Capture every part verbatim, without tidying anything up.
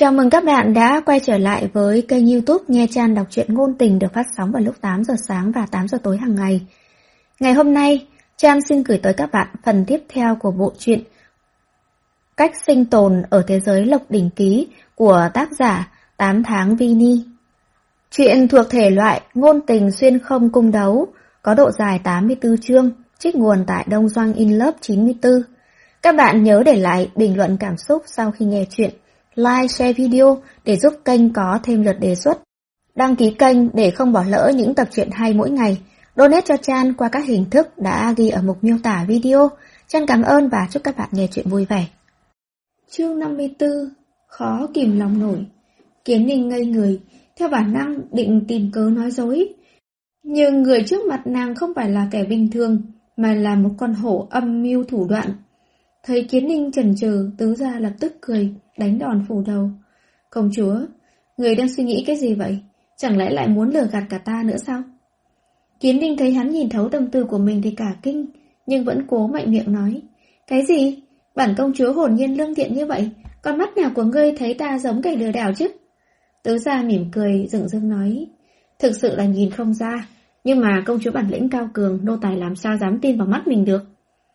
Chào mừng các bạn đã quay trở lại với kênh YouTube Nghe Chan đọc truyện ngôn tình được phát sóng vào lúc tám giờ sáng và tám giờ tối hàng ngày. Ngày hôm nay, Chan xin gửi tới các bạn phần tiếp theo của bộ truyện Cách sinh tồn ở thế giới Lộc Đỉnh Ký của tác giả tám tháng Vini. Truyện thuộc thể loại ngôn tình xuyên không cung đấu, có độ dài tám mươi tư chương, trích nguồn tại Đông Doanh In Love chín mươi tư. Các bạn nhớ để lại bình luận cảm xúc sau khi nghe truyện, like, share video để giúp kênh có thêm lượt đề xuất. Đăng ký kênh để không bỏ lỡ những tập truyện hay mỗi ngày. Donate cho Chan qua các hình thức đã ghi ở mục miêu tả video. Chan cảm ơn và chúc các bạn nghe truyện vui vẻ. Chương năm mươi tư. Khó kìm lòng nổi. Kiến Ninh ngây người, theo bản năng định tìm cớ nói dối. Nhưng người trước mặt nàng không phải là kẻ bình thường, mà là một con hổ âm mưu thủ đoạn. Thấy Kiến Ninh chần chừ, Tứ Gia lập tức cười, đánh đòn phủ đầu. Công chúa, người đang suy nghĩ cái gì vậy? Chẳng lẽ lại muốn lừa gạt cả ta nữa sao? Kiến Ninh thấy hắn nhìn thấu tâm tư của mình thì cả kinh, nhưng vẫn cố mạnh miệng nói. Cái gì? Bản công chúa hồn nhiên lương thiện như vậy, con mắt nào của ngươi thấy ta giống kẻ lừa đảo chứ? Tứ Gia mỉm cười, dửng dưng nói. Thực sự là nhìn không ra, nhưng mà công chúa bản lĩnh cao cường, nô tài làm sao dám tin vào mắt mình được?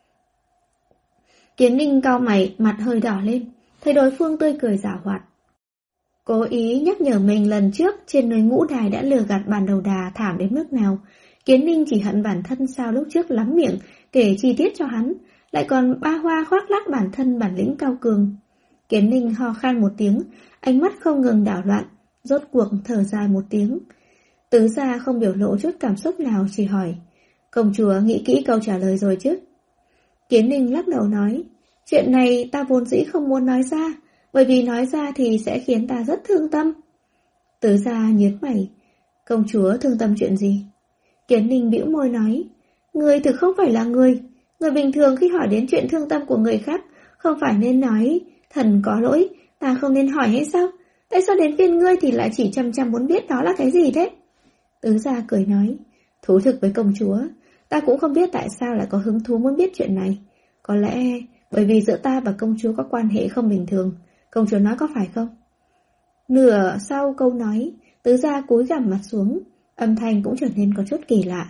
Kiến Ninh cau mày, mặt hơi đỏ lên, thấy đối phương tươi cười giảo hoạt. Cố ý nhắc nhở mình lần trước trên núi Ngũ Đài đã lừa gạt bản đầu đà thảm đến mức nào. Kiến Ninh chỉ hận bản thân sao lúc trước lắm miệng kể chi tiết cho hắn, lại còn ba hoa khoác lác bản thân bản lĩnh cao cường. Kiến Ninh ho khan một tiếng, ánh mắt không ngừng đảo loạn, rốt cuộc thở dài một tiếng. Tứ Gia không biểu lộ chút cảm xúc nào, chỉ hỏi, công chúa nghĩ kỹ câu trả lời rồi chứ? Kiến Ninh lắc đầu nói, chuyện này ta vốn dĩ không muốn nói ra, bởi vì nói ra thì sẽ khiến ta rất thương tâm. Tứ Gia nhớt mày, công chúa thương tâm chuyện gì? Kiến Ninh bĩu môi nói, người thực không phải là người, người bình thường khi hỏi đến chuyện thương tâm của người khác, không phải nên nói, thần có lỗi, ta không nên hỏi hay sao? Tại sao đến phiên ngươi thì lại chỉ chăm chăm muốn biết đó là cái gì thế? Tứ Gia cười nói, thú thực với công chúa, ta cũng không biết tại sao lại có hứng thú muốn biết chuyện này. Có lẽ bởi vì giữa ta và công chúa có quan hệ không bình thường. Công chúa nói có phải không? Nửa sau câu nói, Tứ Gia cúi gằm mặt xuống, âm thanh cũng trở nên có chút kỳ lạ.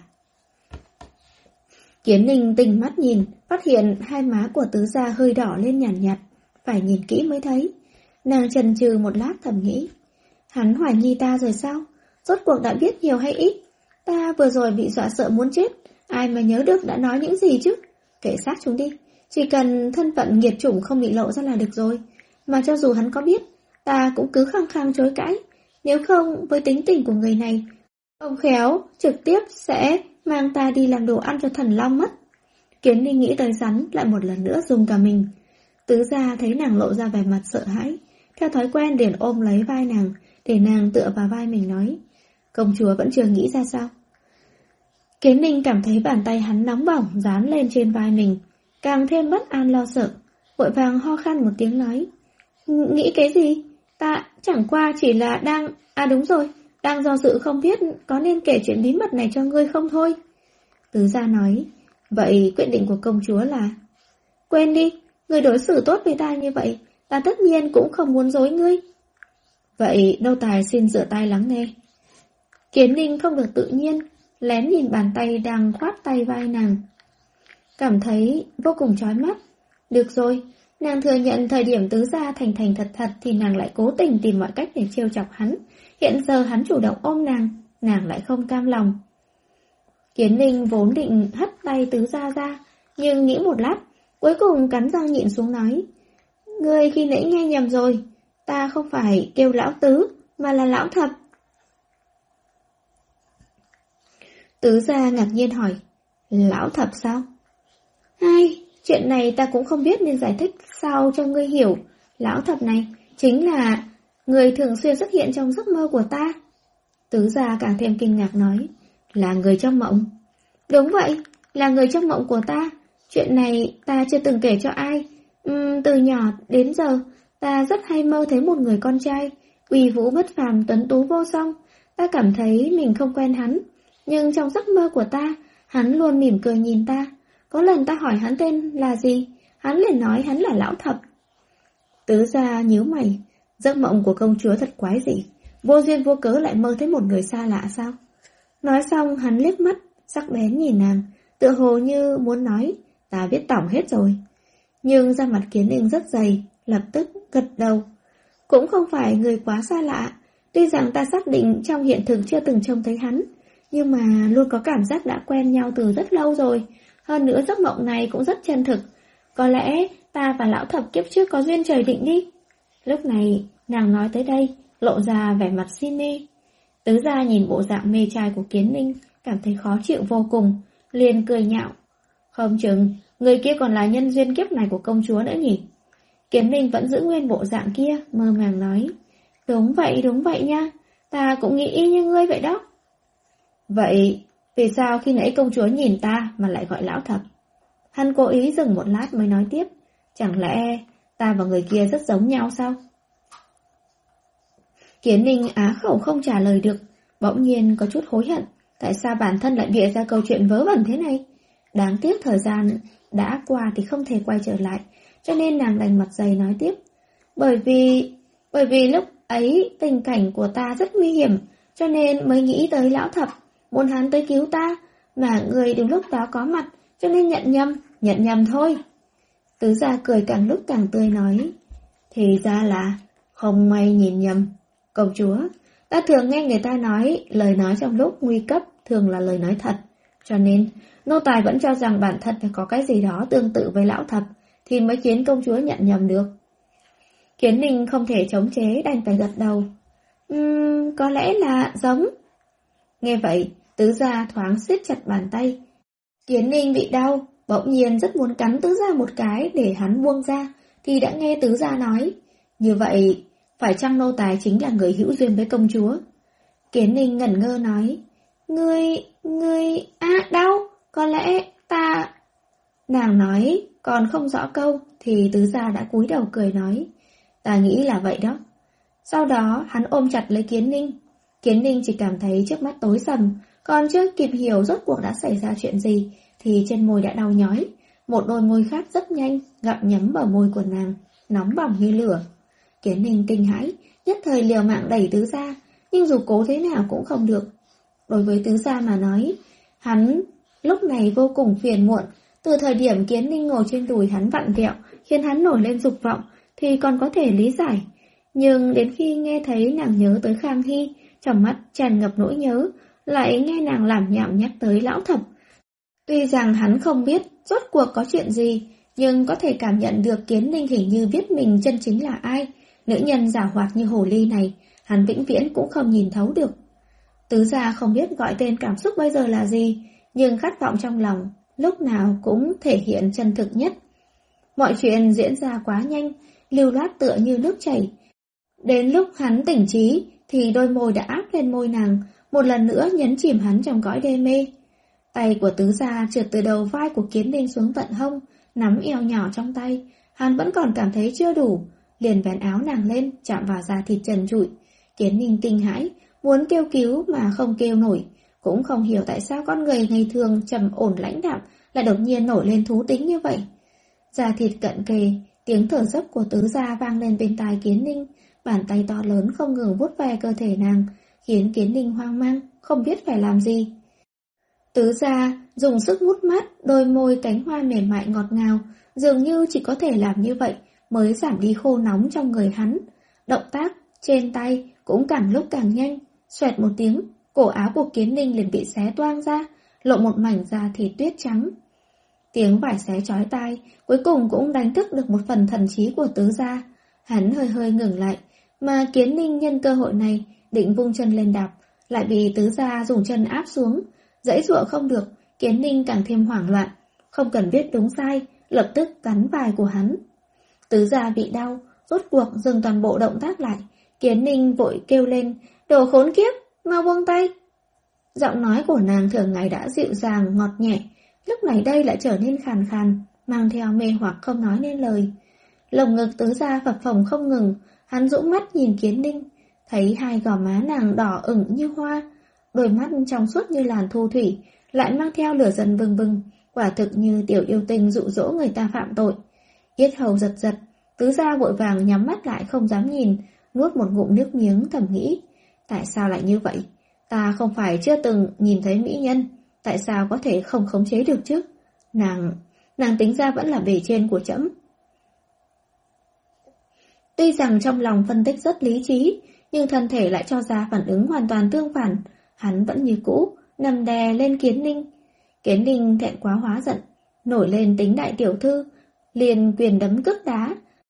Kiến Ninh tinh mắt nhìn, phát hiện hai má của Tứ Gia hơi đỏ lên nhàn nhạt, nhạt, phải nhìn kỹ mới thấy. Nàng chần chừ một lát thầm nghĩ, hắn hoài nghi ta rồi sao? Rốt cuộc đã biết nhiều hay ít? Ta vừa rồi bị dọa sợ muốn chết, ai mà nhớ được đã nói những gì chứ? Kể xác chúng đi, chỉ cần thân phận nghiệt chủng không bị lộ ra là được rồi. Mà cho dù hắn có biết, ta cũng cứ khăng khăng chối cãi. Nếu không, với tính tình của người này, ông khéo trực tiếp sẽ mang ta đi làm đồ ăn cho thần long mất. Kiến Ninh nghĩ tới rắn, lại một lần nữa dùng cả mình. Tứ Gia thấy nàng lộ ra vẻ mặt sợ hãi, theo thói quen liền ôm lấy vai nàng, để nàng tựa vào vai mình nói, công chúa vẫn chưa nghĩ ra sao? Kiến Ninh cảm thấy bàn tay hắn nóng bỏng dán lên trên vai mình, càng thêm bất an lo sợ, vội vàng ho khan một tiếng nói, nghĩ cái gì? Ta chẳng qua chỉ là đang, à đúng rồi, đang do dự không biết có nên kể chuyện bí mật này cho ngươi không thôi. Tứ Gia nói, vậy quyết định của công chúa là? Quên đi, ngươi đối xử tốt với ta như vậy, ta tất nhiên cũng không muốn dối ngươi. Vậy nô tài xin rửa tay lắng nghe. Kiến Ninh không được tự nhiên, lén nhìn bàn tay đang khoát tay vai nàng, cảm thấy vô cùng chói mắt. Được rồi, nàng thừa nhận thời điểm Tứ Gia thành thành thật thật thì nàng lại cố tình tìm mọi cách để trêu chọc hắn. Hiện giờ hắn chủ động ôm nàng, nàng lại không cam lòng. Kiến Ninh vốn định hất tay Tứ Gia ra, nhưng nghĩ một lát, cuối cùng cắn răng nhịn xuống nói, ngươi khi nãy nghe nhầm rồi, ta không phải kêu lão Tứ, mà là lão Thập. Tứ Gia ngạc nhiên hỏi, lão Thập sao? Ai, chuyện này ta cũng không biết nên giải thích sao cho ngươi hiểu. Lão Thập này chính là người thường xuyên xuất hiện trong giấc mơ của ta. Tứ Gia càng thêm kinh ngạc nói, là người trong mộng. Đúng vậy, là người trong mộng của ta. Chuyện này ta chưa từng kể cho ai. uhm, Từ nhỏ đến giờ, ta rất hay mơ thấy một người con trai, uy vũ bất phàm, tuấn tú vô song. Ta cảm thấy mình không quen hắn, nhưng trong giấc mơ của ta, hắn luôn mỉm cười nhìn ta. Có lần ta hỏi hắn tên là gì, hắn liền nói hắn là lão Thập. Tứ Gia nhíu mày, Giấc mộng của công chúa thật quái dị, vô duyên vô cớ lại mơ thấy một người xa lạ sao? Nói xong hắn liếc mắt, sắc bén nhìn nàng, tựa hồ như muốn nói, ta biết tỏng hết rồi. Nhưng da mặt Kiến Ninh rất dày, lập tức gật đầu. Cũng không phải người quá xa lạ, tuy rằng ta xác định trong hiện thực chưa từng trông thấy hắn, nhưng mà luôn có cảm giác đã quen nhau từ rất lâu rồi. Hơn nữa giấc mộng này cũng rất chân thực. Có lẽ ta và lão thập kiếp trước có duyên trời định đi. Lúc này, nàng nói tới đây, lộ ra vẻ mặt si mê. Tứ gia nhìn bộ dạng mê trai của Kiến Ninh, cảm thấy khó chịu vô cùng, liền cười nhạo. Không chừng, người kia còn là nhân duyên kiếp này của công chúa nữa nhỉ? Kiến Ninh vẫn giữ nguyên bộ dạng kia, mơ màng nói. Đúng vậy, đúng vậy nha, ta cũng nghĩ y như ngươi vậy đó. Vậy, vì sao khi nãy công chúa nhìn ta mà lại gọi lão thập? Hắn cố ý dừng một lát mới nói tiếp. Chẳng lẽ ta và người kia rất giống nhau sao? Kiến Ninh á khẩu không trả lời được, bỗng nhiên có chút hối hận. Tại sao bản thân lại bịa ra câu chuyện vớ vẩn thế này? Đáng tiếc thời gian đã qua thì không thể quay trở lại, cho nên nàng đành mặt dày nói tiếp. Bởi vì, bởi vì lúc ấy tình cảnh của ta rất nguy hiểm, cho nên mới nghĩ tới lão thập, muốn hắn tới cứu ta, mà người đúng lúc đó có mặt, cho nên nhận nhầm, nhận nhầm thôi. Tứ gia cười càng lúc càng tươi nói. Thì ra là không may nhìn nhầm. Công chúa, ta thường nghe người ta nói lời nói trong lúc nguy cấp thường là lời nói thật. Cho nên, nô tài vẫn cho rằng bản thân phải có cái gì đó tương tự với lão thập, thì mới khiến công chúa nhận nhầm được. Kiến Ninh không thể chống chế đành phải gật đầu. Ừm, có lẽ là giống. Nghe vậy, tứ gia thoáng siết chặt bàn tay. Kiến Ninh bị đau, bỗng nhiên rất muốn cắn tứ gia một cái để hắn buông ra, thì đã nghe tứ gia nói. Như vậy, phải chăng nô tài chính là người hữu duyên với công chúa? Kiến Ninh ngẩn ngơ nói. Ngươi, ngươi, à đau, có lẽ ta... Nàng nói, còn không rõ câu, thì tứ gia đã cúi đầu cười nói. Ta nghĩ là vậy đó. Sau đó, hắn ôm chặt lấy Kiến Ninh. Kiến Ninh chỉ cảm thấy trước mắt tối sầm, còn chưa kịp hiểu rốt cuộc đã xảy ra chuyện gì, thì trên môi đã đau nhói. Một đôi môi khác rất nhanh, gặm nhấm bờ môi của nàng, nóng bỏng như lửa. Kiến Ninh kinh hãi, nhất thời liều mạng đẩy tứ gia, nhưng dù cố thế nào cũng không được. Đối với tứ gia mà nói, hắn lúc này vô cùng phiền muộn. Từ thời điểm Kiến Ninh ngồi trên đùi hắn vặn vẹo, khiến hắn nổi lên dục vọng, thì còn có thể lý giải. Nhưng đến khi nghe thấy nàng nhớ tới Khang Hy, trong mắt tràn ngập nỗi nhớ, lại nghe nàng làm nhảm nhắc tới lão thập. Tuy rằng hắn không biết rốt cuộc có chuyện gì, nhưng có thể cảm nhận được Kiến Ninh hình như biết mình chân chính là ai. Nữ nhân giả hoạt như hồ ly này, hắn vĩnh viễn cũng không nhìn thấu được. Tứ gia không biết gọi tên cảm xúc bây giờ là gì, nhưng khát vọng trong lòng lúc nào cũng thể hiện chân thực nhất. Mọi chuyện diễn ra quá nhanh, lưu loát tựa như nước chảy. Đến lúc hắn tỉnh trí thì đôi môi đã áp lên môi nàng, một lần nữa nhấn chìm hắn trong cõi đê mê. Tay của tứ gia trượt từ đầu vai của Kiến Ninh xuống tận hông, nắm eo nhỏ trong tay. Hắn vẫn còn cảm thấy chưa đủ, liền vén áo nàng lên, chạm vào da thịt trần trụi. Kiến Ninh kinh hãi, muốn kêu cứu mà không kêu nổi, cũng không hiểu tại sao con người ngày thường trầm ổn lãnh đạm lại đột nhiên nổi lên thú tính như vậy. Da thịt cận kề, tiếng thở dốc của tứ gia vang lên bên tai Kiến Ninh, bàn tay to lớn không ngừng vuốt ve cơ thể nàng, khiến Kiến Ninh hoang mang, không biết phải làm gì. Tứ gia dùng sức mút mắt, đôi môi cánh hoa mềm mại ngọt ngào, dường như chỉ có thể làm như vậy mới giảm đi khô nóng trong người hắn. Động tác trên tay cũng càng lúc càng nhanh, xoẹt một tiếng, cổ áo của Kiến Ninh liền bị xé toang ra, lộ một mảnh da thịt tuyết trắng. Tiếng vải xé chói tai, cuối cùng cũng đánh thức được một phần thần trí của tứ gia. Hắn hơi hơi ngừng lại, mà Kiến Ninh nhân cơ hội này định vung chân lên đạp, lại bị tứ gia dùng chân áp xuống. Dãy dụa không được, Kiến Ninh càng thêm hoảng loạn, không cần biết đúng sai, lập tức cắn vai của hắn. Tứ gia bị đau, rốt cuộc dừng toàn bộ động tác lại. Kiến Ninh vội kêu lên, đồ khốn kiếp, mau buông tay. Giọng nói của nàng thường ngày đã dịu dàng, ngọt nhẹ, lúc này đây lại trở nên khàn khàn, mang theo mê hoặc không nói nên lời. Lồng ngực tứ gia phập phồng không ngừng, hắn dũng mắt nhìn Kiến Ninh, thấy hai gò má nàng đỏ ửng như hoa, đôi mắt trong suốt như làn thu thủy, lại mang theo lửa dần bừng bừng, quả thực như tiểu yêu tinh dụ dỗ người ta phạm tội. Yết hầu giật giật, tứ gia vội vàng nhắm mắt lại không dám nhìn, nuốt một ngụm nước miếng thầm nghĩ, tại sao lại như vậy? Ta không phải chưa từng nhìn thấy mỹ nhân, tại sao có thể không khống chế được chứ? Nàng, nàng tính ra vẫn là bề trên của trẫm. Tuy rằng trong lòng phân tích rất lý trí, nhưng thân thể lại cho ra phản ứng hoàn toàn tương phản. Hắn vẫn như cũ, nằm đè lên Kiến Ninh. Kiến Ninh thẹn quá hóa giận, nổi lên tính đại tiểu thư, liền quyền đấm cước đá.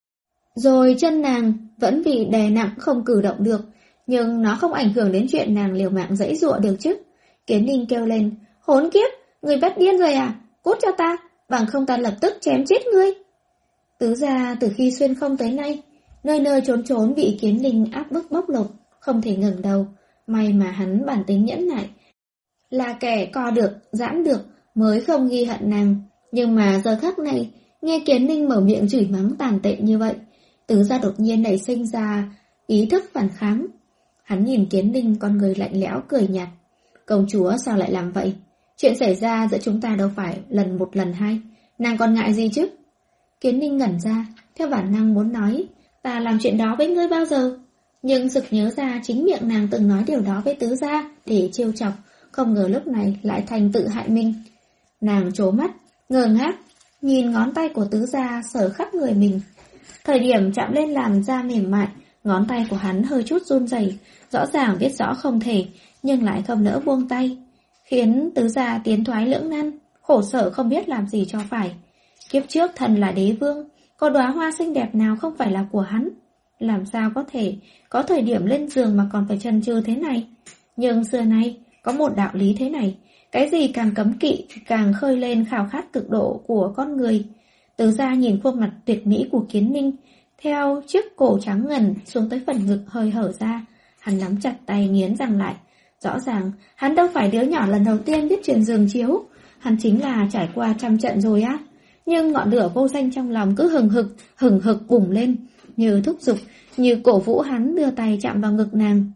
Rồi chân nàng vẫn bị đè nặng không cử động được, nhưng nó không ảnh hưởng đến chuyện nàng liều mạng giãy giụa được chứ. Kiến Ninh kêu lên, hỗn kiếp, người bắt điên rồi à? Cút cho ta, bằng không ta lập tức chém chết ngươi. Tứ gia từ khi xuyên không tới nay, nơi nơi trốn trốn bị Kiến Ninh áp bức bóc lột, không thể ngẩng đầu. May mà hắn bản tính nhẫn nại, là kẻ co được, giãn được, mới không ghi hận nàng. Nhưng mà giờ khắc này, nghe Kiến Ninh mở miệng chửi mắng tàn tệ như vậy, Tứ gia đột nhiên nảy sinh ra ý thức phản kháng. Hắn nhìn Kiến Ninh, con người lạnh lẽo cười nhạt. Công chúa sao lại làm vậy? Chuyện xảy ra giữa chúng ta đâu phải lần một lần hai, nàng còn ngại gì chứ? Kiến Ninh ngẩn ra, theo bản năng muốn nói, ta làm chuyện đó với ngươi bao giờ? Nhưng sực nhớ ra chính miệng nàng từng nói điều đó với Tứ gia để trêu chọc, không ngờ lúc này lại thành tự hại mình. Nàng trố mắt, ngơ ngác, nhìn ngón tay của Tứ gia sờ khắp người mình. Thời điểm chạm lên làn da mềm mại, ngón tay của hắn hơi chút run rẩy, rõ ràng biết rõ không thể, nhưng lại không nỡ buông tay, khiến Tứ gia tiến thoái lưỡng nan, khổ sở không biết làm gì cho phải. Kiếp trước thần là đế vương, có đóa hoa xinh đẹp nào không phải là của hắn? Làm sao có thể có thời điểm lên giường mà còn phải chần chừ thế này? Nhưng xưa nay có một đạo lý thế này, cái gì càng cấm kỵ càng khơi lên khao khát cực độ của con người. Tứ gia nhìn khuôn mặt tuyệt mỹ của Kiến Ninh, theo chiếc cổ trắng ngần xuống tới phần ngực hơi hở ra, hắn nắm chặt tay nghiến răng lại. Rõ ràng hắn đâu phải đứa nhỏ lần đầu tiên biết chuyện giường chiếu, hắn chính là trải qua trăm trận rồi á. Nhưng ngọn lửa vô danh trong lòng cứ hừng hực, hừng hực bùng lên, như thúc giục, như cổ vũ hắn đưa tay chạm vào ngực nàng.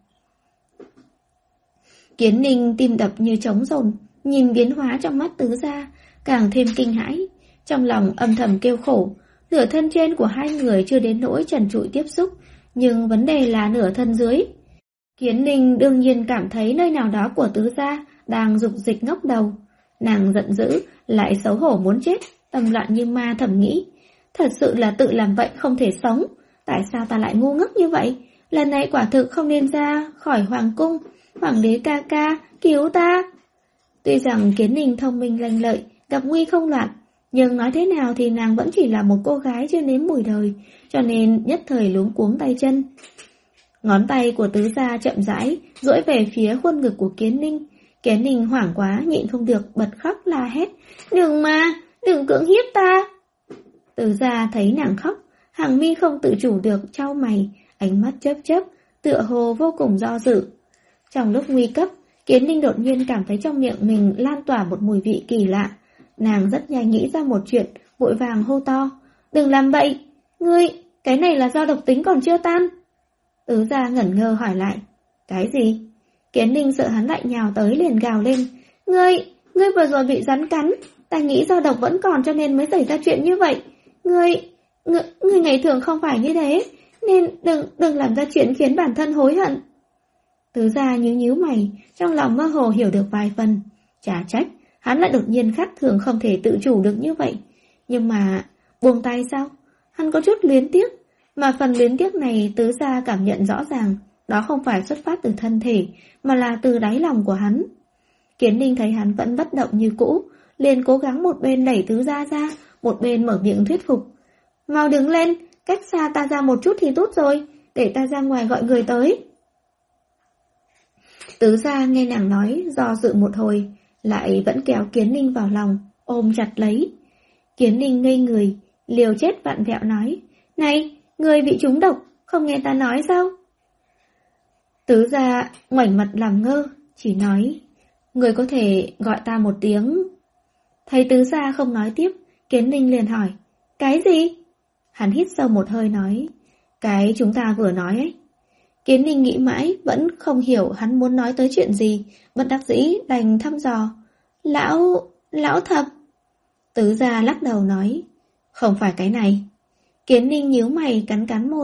Kiến Ninh tim đập như trống rồn, nhìn biến hóa trong mắt Tứ gia, càng thêm kinh hãi. Trong lòng âm thầm kêu khổ, nửa thân trên của hai người chưa đến nỗi trần trụi tiếp xúc, nhưng vấn đề là nửa thân dưới. Kiến Ninh đương nhiên cảm thấy nơi nào đó của Tứ gia đang dục dịch ngóc đầu. Nàng giận dữ, lại xấu hổ muốn chết, tâm loạn như ma thầm nghĩ. Thật sự là tự làm vậy không thể sống. Tại sao ta lại ngu ngốc như vậy? Lần này quả thực không nên ra khỏi hoàng cung. Hoàng đế ca ca, cứu ta! Tuy rằng Kiến Ninh thông minh lanh lợi, gặp nguy không loạn, nhưng nói thế nào thì nàng vẫn chỉ là một cô gái chưa nếm mùi đời, cho nên nhất thời luống cuống tay chân. Ngón tay của Tứ gia chậm rãi duỗi về phía khuôn ngực của Kiến Ninh. Kiến Ninh hoảng quá nhịn không được bật khóc la hét, đừng mà, đừng cưỡng hiếp ta! Tứ gia thấy nàng khóc, hàng mi không tự chủ được chau mày, ánh mắt chớp chớp, tựa hồ vô cùng do dự. Trong lúc nguy cấp, Kiến Ninh đột nhiên cảm thấy trong miệng mình lan tỏa một mùi vị kỳ lạ. Nàng rất nhanh nghĩ ra một chuyện, vội vàng hô to, đừng làm vậy! Ngươi, cái này là do độc tính còn chưa tan. Tứ gia ngẩn ngơ hỏi lại, cái gì? Kiến Ninh sợ hắn lại nhào tới liền gào lên, Ngươi, ngươi vừa rồi bị rắn cắn, ta nghĩ do độc vẫn còn cho nên mới xảy ra chuyện như vậy. Ngươi, ngươi, ngươi ngày thường không phải như thế, nên đừng, đừng làm ra chuyện khiến bản thân hối hận. Tứ gia nhíu nhíu mày, trong lòng mơ hồ hiểu được vài phần. Chả trách, hắn lại đột nhiên khác thường không thể tự chủ được như vậy. Nhưng mà, buông tay sao? Hắn có chút luyến tiếc, mà phần luyến tiếc này Tứ gia cảm nhận rõ ràng, đó không phải xuất phát từ thân thể, mà là từ đáy lòng của hắn. Kiến Ninh thấy hắn vẫn bất động như cũ, liền cố gắng một bên đẩy Tứ gia ra, một bên mở miệng thuyết phục. Mau đứng lên, cách xa ta ra một chút thì tốt rồi, để ta ra ngoài gọi người tới. Tứ gia nghe nàng nói, do dự một hồi, lại vẫn kéo Kiến Ninh vào lòng, ôm chặt lấy. Kiến Ninh ngây người, liều chết vặn vẹo nói, này, người bị trúng độc, không nghe ta nói sao? Tứ gia ngoảnh mặt làm ngơ, chỉ nói, người có thể gọi ta một tiếng. Thấy Tứ gia không nói tiếp, Kiến Ninh liền hỏi, cái gì? Hắn hít sâu một hơi nói, cái chúng ta vừa nói ấy. Kiến Ninh nghĩ mãi, vẫn không hiểu hắn muốn nói tới chuyện gì, bất đắc dĩ đành thăm dò. Lão, lão thập. Tứ gia lắc đầu nói, không phải cái này. Kiến Ninh nhíu mày cắn cắn môi,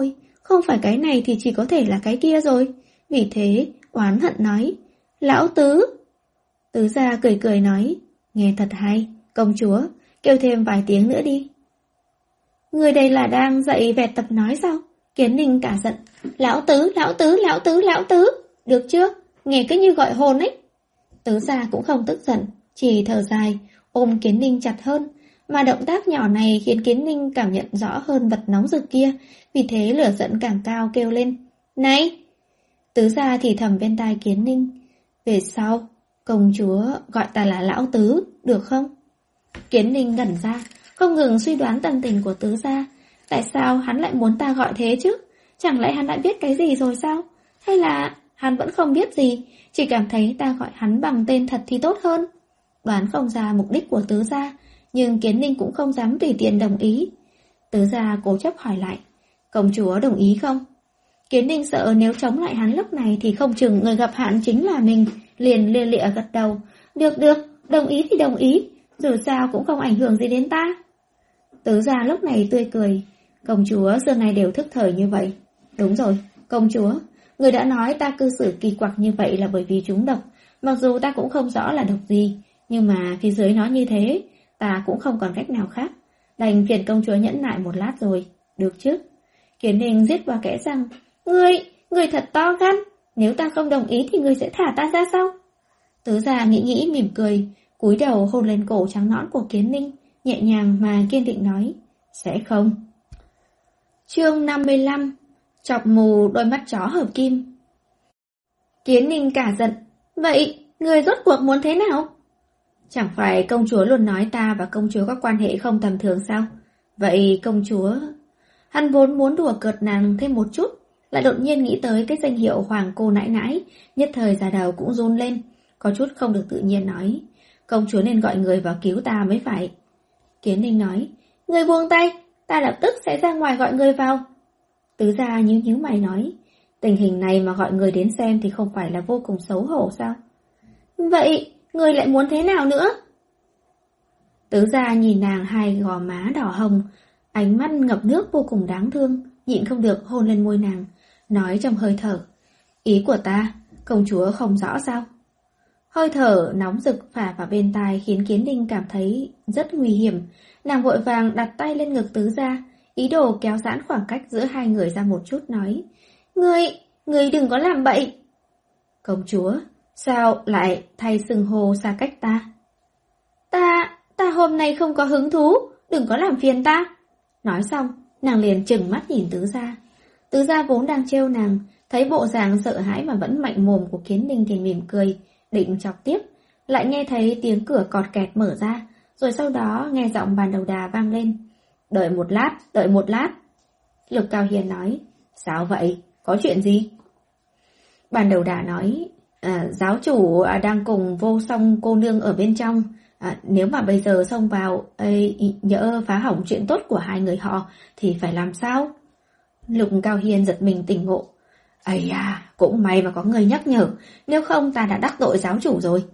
không phải cái này thì chỉ có thể là cái kia rồi. Vì thế, oán hận nói, lão tứ. Tứ gia cười cười nói, nghe thật hay, công chúa, kêu thêm vài tiếng nữa đi. Người đây là đang dạy vẹt tập nói sao? Kiến Ninh cả giận, lão tứ, lão tứ, lão tứ, lão tứ. Được chưa? Nghe cứ như gọi hồn ấy. Tứ gia cũng không tức giận, chỉ thở dài, ôm Kiến Ninh chặt hơn. Mà động tác nhỏ này khiến Kiến Ninh cảm nhận rõ hơn vật nóng rực kia, vì thế lửa giận càng cao kêu lên, này! Tứ gia thì thầm bên tai Kiến Ninh, về sau, công chúa gọi ta là lão tứ, được không? Kiến Ninh ngẩn ra, không ngừng suy đoán tâm tình của tứ gia. Tại sao hắn lại muốn ta gọi thế chứ? Chẳng lẽ hắn đã biết cái gì rồi sao? Hay là hắn vẫn không biết gì, chỉ cảm thấy ta gọi hắn bằng tên thật thì tốt hơn? Đoán không ra mục đích của tứ gia, nhưng Kiến Ninh cũng không dám tùy tiện đồng ý. Tứ gia cố chấp hỏi lại, công chúa đồng ý không? Kiến Ninh sợ nếu chống lại hắn lúc này thì không chừng người gặp hạn chính là mình, liền lia lịa gật đầu. Được được, đồng ý thì đồng ý, dù sao cũng không ảnh hưởng gì đến ta. Tứ gia lúc này tươi cười, công chúa xưa nay đều thức thời như vậy. Đúng rồi, công chúa, người đã nói ta cư xử kỳ quặc như vậy là bởi vì chúng độc, mặc dù ta cũng không rõ là độc gì, nhưng mà phía dưới nói như thế, ta cũng không còn cách nào khác. Đành phiền công chúa nhẫn nại một lát rồi, được chứ? Kiến Ninh giết qua kẽ răng, Ngươi, ngươi thật to gan, nếu ta không đồng ý thì ngươi sẽ thả ta ra sao? Tứ gia nghĩ nghĩ mỉm cười, cúi đầu hôn lên cổ trắng nõn của Kiến Ninh, nhẹ nhàng mà kiên định nói, sẽ không. Chương năm mươi lăm, chọc mù đôi mắt chó hợp kim. Kiến Ninh cả giận, vậy, ngươi rốt cuộc muốn thế nào? Chẳng phải công chúa luôn nói ta và công chúa có quan hệ không tầm thường sao? Vậy công chúa... Hắn vốn muốn đùa cợt nàng thêm một chút, lại đột nhiên nghĩ tới cái danh hiệu hoàng cô nãi nãi, nhất thời da đầu cũng run lên, có chút không được tự nhiên nói, công chúa nên gọi người vào cứu ta mới phải. Kiến Ninh nói, người buông tay, ta lập tức sẽ ra ngoài gọi người vào. Tứ gia nhíu nhíu mày nói, tình hình này mà gọi người đến xem thì không phải là vô cùng xấu hổ sao? Vậy, người lại muốn thế nào nữa? Tứ gia nhìn nàng hai gò má đỏ hồng, ánh mắt ngập nước vô cùng đáng thương, nhịn không được hôn lên môi nàng, nói trong hơi thở, ý của ta, công chúa không rõ sao? Hơi thở nóng rực phả vào bên tai khiến Kiến Ninh cảm thấy rất nguy hiểm, nàng vội vàng đặt tay lên ngực tứ gia, ý đồ kéo giãn khoảng cách giữa hai người ra một chút nói, Ngươi, ngươi đừng có làm bậy. Công chúa, sao lại thay xưng hô xa cách ta? Ta, ta hôm nay không có hứng thú, đừng có làm phiền ta. Nói xong, nàng liền trừng mắt nhìn tứ gia. Tứ gia vốn đang trêu nàng, thấy bộ dạng sợ hãi mà vẫn mạnh mồm của Kiến Ninh thì mỉm cười, định chọc tiếp, lại nghe thấy tiếng cửa cọt kẹt mở ra, rồi sau đó nghe giọng Bàn Đầu Đà vang lên. Đợi một lát, đợi một lát. Lục Cao Hiền nói, sao vậy, có chuyện gì? Bàn Đầu Đà nói, à, giáo chủ à, đang cùng Vô Song cô nương ở bên trong. À, nếu mà bây giờ xông vào, ê, nhỡ phá hỏng chuyện tốt của hai người họ, thì phải làm sao? Lục Cao Hiền giật mình tỉnh ngộ. Ây à, cũng may mà có người nhắc nhở, nếu không ta đã đắc tội giáo chủ rồi.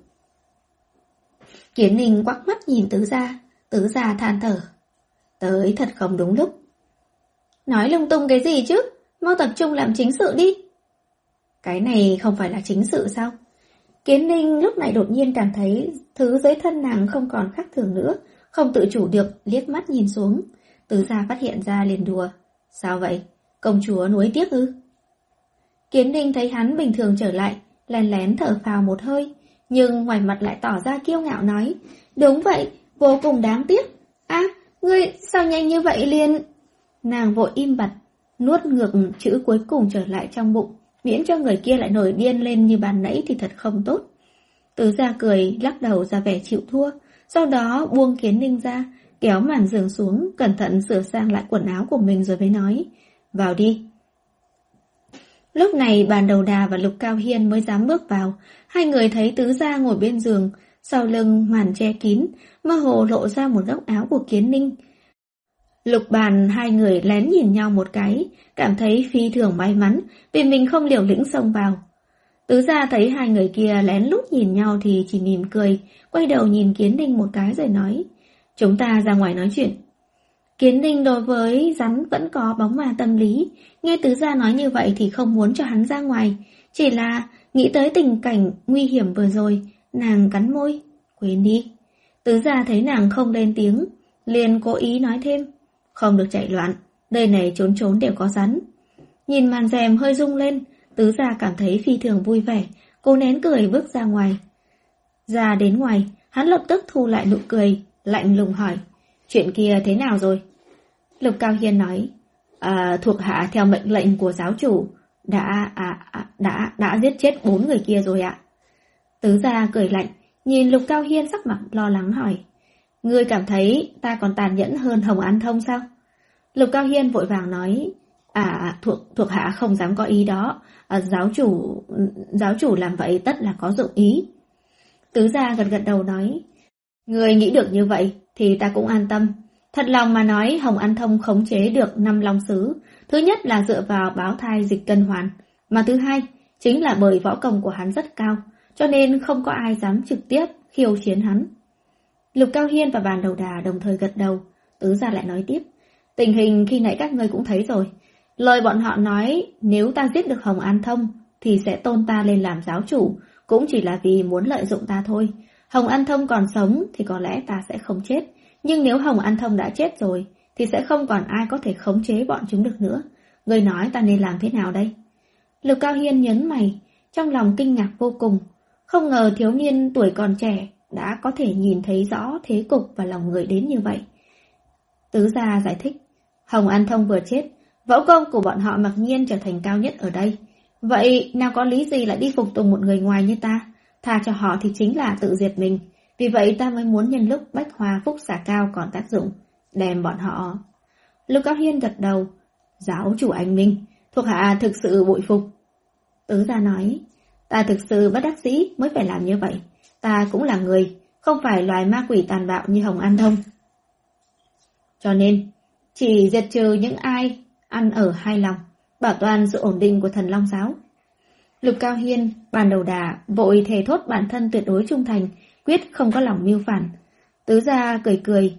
Kiến Ninh quắc mắt nhìn tứ gia, tứ gia than thở. Tới thật không đúng lúc. Nói lung tung cái gì chứ, mau tập trung làm chính sự đi. Cái này không phải là chính sự sao? Kiến Ninh lúc này đột nhiên cảm thấy thứ dưới thân nàng không còn khác thường nữa, không tự chủ được liếc mắt nhìn xuống. Tứ gia phát hiện ra liền đùa. Sao vậy? Công chúa nuối tiếc ư? Kiến Ninh thấy hắn bình thường trở lại, lén lén thở phào một hơi, nhưng ngoài mặt lại tỏ ra kiêu ngạo nói. Đúng vậy, vô cùng đáng tiếc. À, ngươi sao nhanh như vậy liền? Nàng vội im bặt, nuốt ngược chữ cuối cùng trở lại trong bụng, miễn cho người kia lại nổi điên lên như bàn nãy thì thật không tốt. Tứ gia cười, lắc đầu ra vẻ chịu thua, sau đó buông Kiến Ninh ra, kéo màn giường xuống, cẩn thận sửa sang lại quần áo của mình rồi mới nói, vào đi. Lúc này Bàn Đầu Đà và Lục Cao Hiên mới dám bước vào, hai người thấy tứ gia ngồi bên giường, sau lưng màn che kín, mơ hồ lộ ra một góc áo của Kiến Ninh. Lục Bàn hai người lén nhìn nhau một cái, cảm thấy phi thường may mắn vì mình không liều lĩnh xông vào. Tứ gia thấy hai người kia lén lút nhìn nhau thì chỉ mỉm cười, quay đầu nhìn Kiến Ninh một cái rồi nói, chúng ta ra ngoài nói chuyện. Kiến Ninh đối với rắn vẫn có bóng ma tâm lý, nghe tứ gia nói như vậy thì không muốn cho hắn ra ngoài, chỉ là nghĩ tới tình cảnh nguy hiểm vừa rồi, nàng cắn môi, quên đi. Tứ gia thấy nàng không lên tiếng, liền cố ý nói thêm, không được chạy loạn, nơi này trốn trốn đều có rắn. Nhìn màn rèm hơi rung lên, tứ gia cảm thấy phi thường vui vẻ, cô nén cười bước ra ngoài. Ra đến ngoài, hắn lập tức thu lại nụ cười, lạnh lùng hỏi, chuyện kia thế nào rồi? Lục Cao Hiên nói, à, thuộc hạ theo mệnh lệnh của giáo chủ, đã, à, à, đã, đã giết chết bốn người kia rồi ạ. Tứ gia cười lạnh, nhìn Lục Cao Hiên sắc mặt lo lắng hỏi, ngươi cảm thấy ta còn tàn nhẫn hơn Hồng An Thông sao? Lục Cao Hiên vội vàng nói, à, thuộc, thuộc hạ không dám có ý đó, à, giáo chủ, giáo chủ làm vậy tất là có dụng ý. Tứ gia gật gật đầu nói, ngươi nghĩ được như vậy thì ta cũng an tâm. Thật lòng mà nói, Hồng An Thông khống chế được năm long sứ, thứ nhất là dựa vào báo thai dịch cân hoàn, mà thứ hai chính là bởi võ công của hắn rất cao, cho nên không có ai dám trực tiếp khiêu chiến hắn. Lục Cao Hiên và Bàn Đầu Đà đồng thời gật đầu, tứ gia lại nói tiếp, tình hình khi nãy các ngươi cũng thấy rồi, lời bọn họ nói nếu ta giết được Hồng An Thông thì sẽ tôn ta lên làm giáo chủ, cũng chỉ là vì muốn lợi dụng ta thôi. Hồng An Thông còn sống thì có lẽ ta sẽ không chết, nhưng nếu Hồng An Thông đã chết rồi thì sẽ không còn ai có thể khống chế bọn chúng được nữa. Ngươi nói ta nên làm thế nào đây? Lục Cao Hiên nhấn mày, trong lòng kinh ngạc vô cùng, không ngờ thiếu niên tuổi còn trẻ đã có thể nhìn thấy rõ thế cục và lòng người đến như vậy. Tứ gia giải thích, Hồng An Thông vừa chết, võ công của bọn họ mặc nhiên trở thành cao nhất ở đây. Vậy nào có lý gì lại đi phục tùng một người ngoài như ta, tha cho họ thì chính là tự diệt mình. Vì vậy ta mới muốn nhân lúc bách hoa phúc xả cao còn tác dụng, đem bọn họ. Lục Cao Hiên gật đầu, giáo chủ anh minh, thuộc hạ thực sự bội phục. Tứ gia nói, ta thực sự bất đắc dĩ mới phải làm như vậy, ta cũng là người, không phải loài ma quỷ tàn bạo như Hồng An Thông. Cho nên, chỉ diệt trừ những ai ăn ở hai lòng, bảo toàn sự ổn định của Thần Long Giáo. Lục Cao Hiên, Bàn Đầu Đà vội thề thốt bản thân tuyệt đối trung thành, quyết không có lòng mưu phản. Tứ gia cười cười.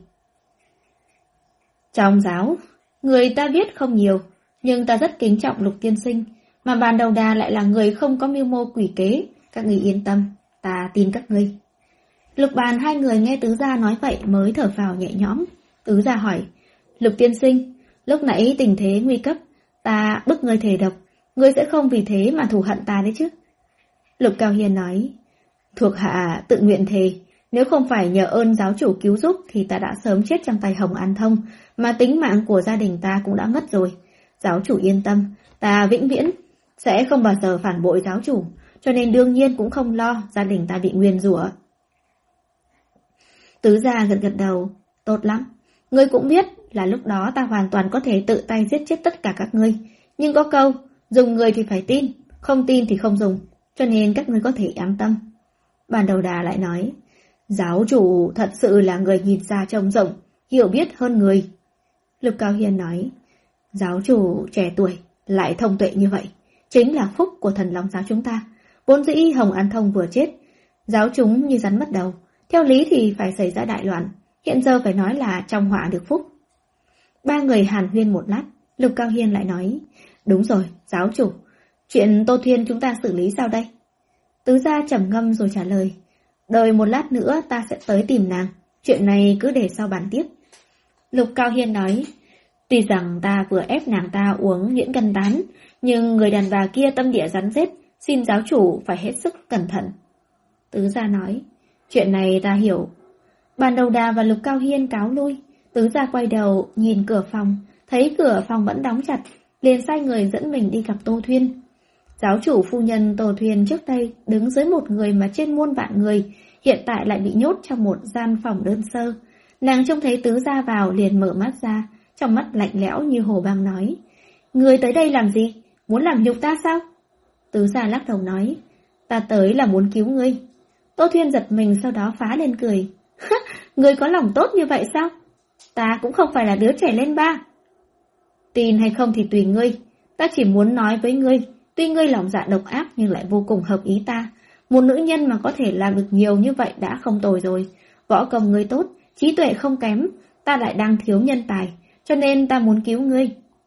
Trong giáo, người ta biết không nhiều, nhưng ta rất kính trọng Lục tiên sinh, mà Bàn Đầu Đà lại là người không có mưu mô quỷ kế, các ngươi yên tâm, ta tin các ngươi. Lục Bàn hai người nghe tứ gia nói vậy mới thở phào nhẹ nhõm. Tứ gia hỏi, Lục tiên sinh, lúc nãy tình thế nguy cấp, ta bức ngươi thề độc, ngươi sẽ không vì thế mà thù hận ta đấy chứ? Lục Cao Hiên nói, thuộc hạ tự nguyện thề, nếu không phải nhờ ơn giáo chủ cứu giúp thì ta đã sớm chết trong tay Hồng An Thông, mà tính mạng của gia đình ta cũng đã mất rồi. Giáo chủ yên tâm, ta vĩnh viễn sẽ không bao giờ phản bội giáo chủ, cho nên đương nhiên cũng không lo gia đình ta bị nguyền rủa. Tứ gia gật gật đầu, tốt lắm. Ngươi cũng biết là lúc đó ta hoàn toàn có thể tự tay giết chết tất cả các ngươi, nhưng có câu, dùng người thì phải tin, không tin thì không dùng, cho nên các ngươi có thể an tâm. Bàn Đầu Đà lại nói, giáo chủ thật sự là người nhìn xa trông rộng, hiểu biết hơn người. Lục Cao Hiên nói, giáo chủ trẻ tuổi, lại thông tuệ như vậy, chính là phúc của Thần Long Giáo chúng ta. Vốn dĩ Hồng An Thông vừa chết, giáo chúng như rắn mất đầu, theo lý thì phải xảy ra đại loạn, hiện giờ phải nói là trong họa được phúc. Ba người hàn huyên một lát, Lục Cao Hiên lại nói, đúng rồi, giáo chủ, chuyện Tô Thiên chúng ta xử lý sao đây? Tứ gia trầm ngâm rồi trả lời, đợi một lát nữa ta sẽ tới tìm nàng, chuyện này cứ để sau bàn tiếp. Lục Cao Hiên nói, tuy rằng ta vừa ép nàng ta uống nhuyễn cân tán, nhưng người đàn bà kia tâm địa rắn rết, xin giáo chủ phải hết sức cẩn thận. Tứ gia nói, chuyện này ta hiểu. Bàn Đầu Đà và Lục Cao Hiên cáo lui, tứ gia quay đầu nhìn cửa phòng, thấy cửa phòng vẫn đóng chặt, liền sai người dẫn mình đi gặp Tô Thuyên. Giáo chủ phu nhân Tô Thuyên trước đây đứng dưới một người mà trên muôn vạn người, hiện tại lại bị nhốt trong một gian phòng đơn sơ. Nàng trông thấy tứ gia vào liền mở mắt ra, trong mắt lạnh lẽo như hồ băng nói, người tới đây làm gì? Muốn làm nhục ta sao? Tứ gia lắc đầu nói, ta tới là muốn cứu ngươi. Tô Thuyên giật mình sau đó phá lên cười, ngươi có lòng tốt như vậy sao? Ta cũng không phải là đứa trẻ lên ba. Tin hay không thì tùy ngươi, ta chỉ muốn nói với ngươi, tuy ngươi lòng dạ độc ác nhưng lại vô cùng hợp ý ta. Một nữ nhân mà có thể làm được nhiều như vậy đã không tồi rồi. Võ công ngươi tốt, trí tuệ không kém, ta lại đang thiếu nhân tài, cho nên ta muốn cứu ngươi.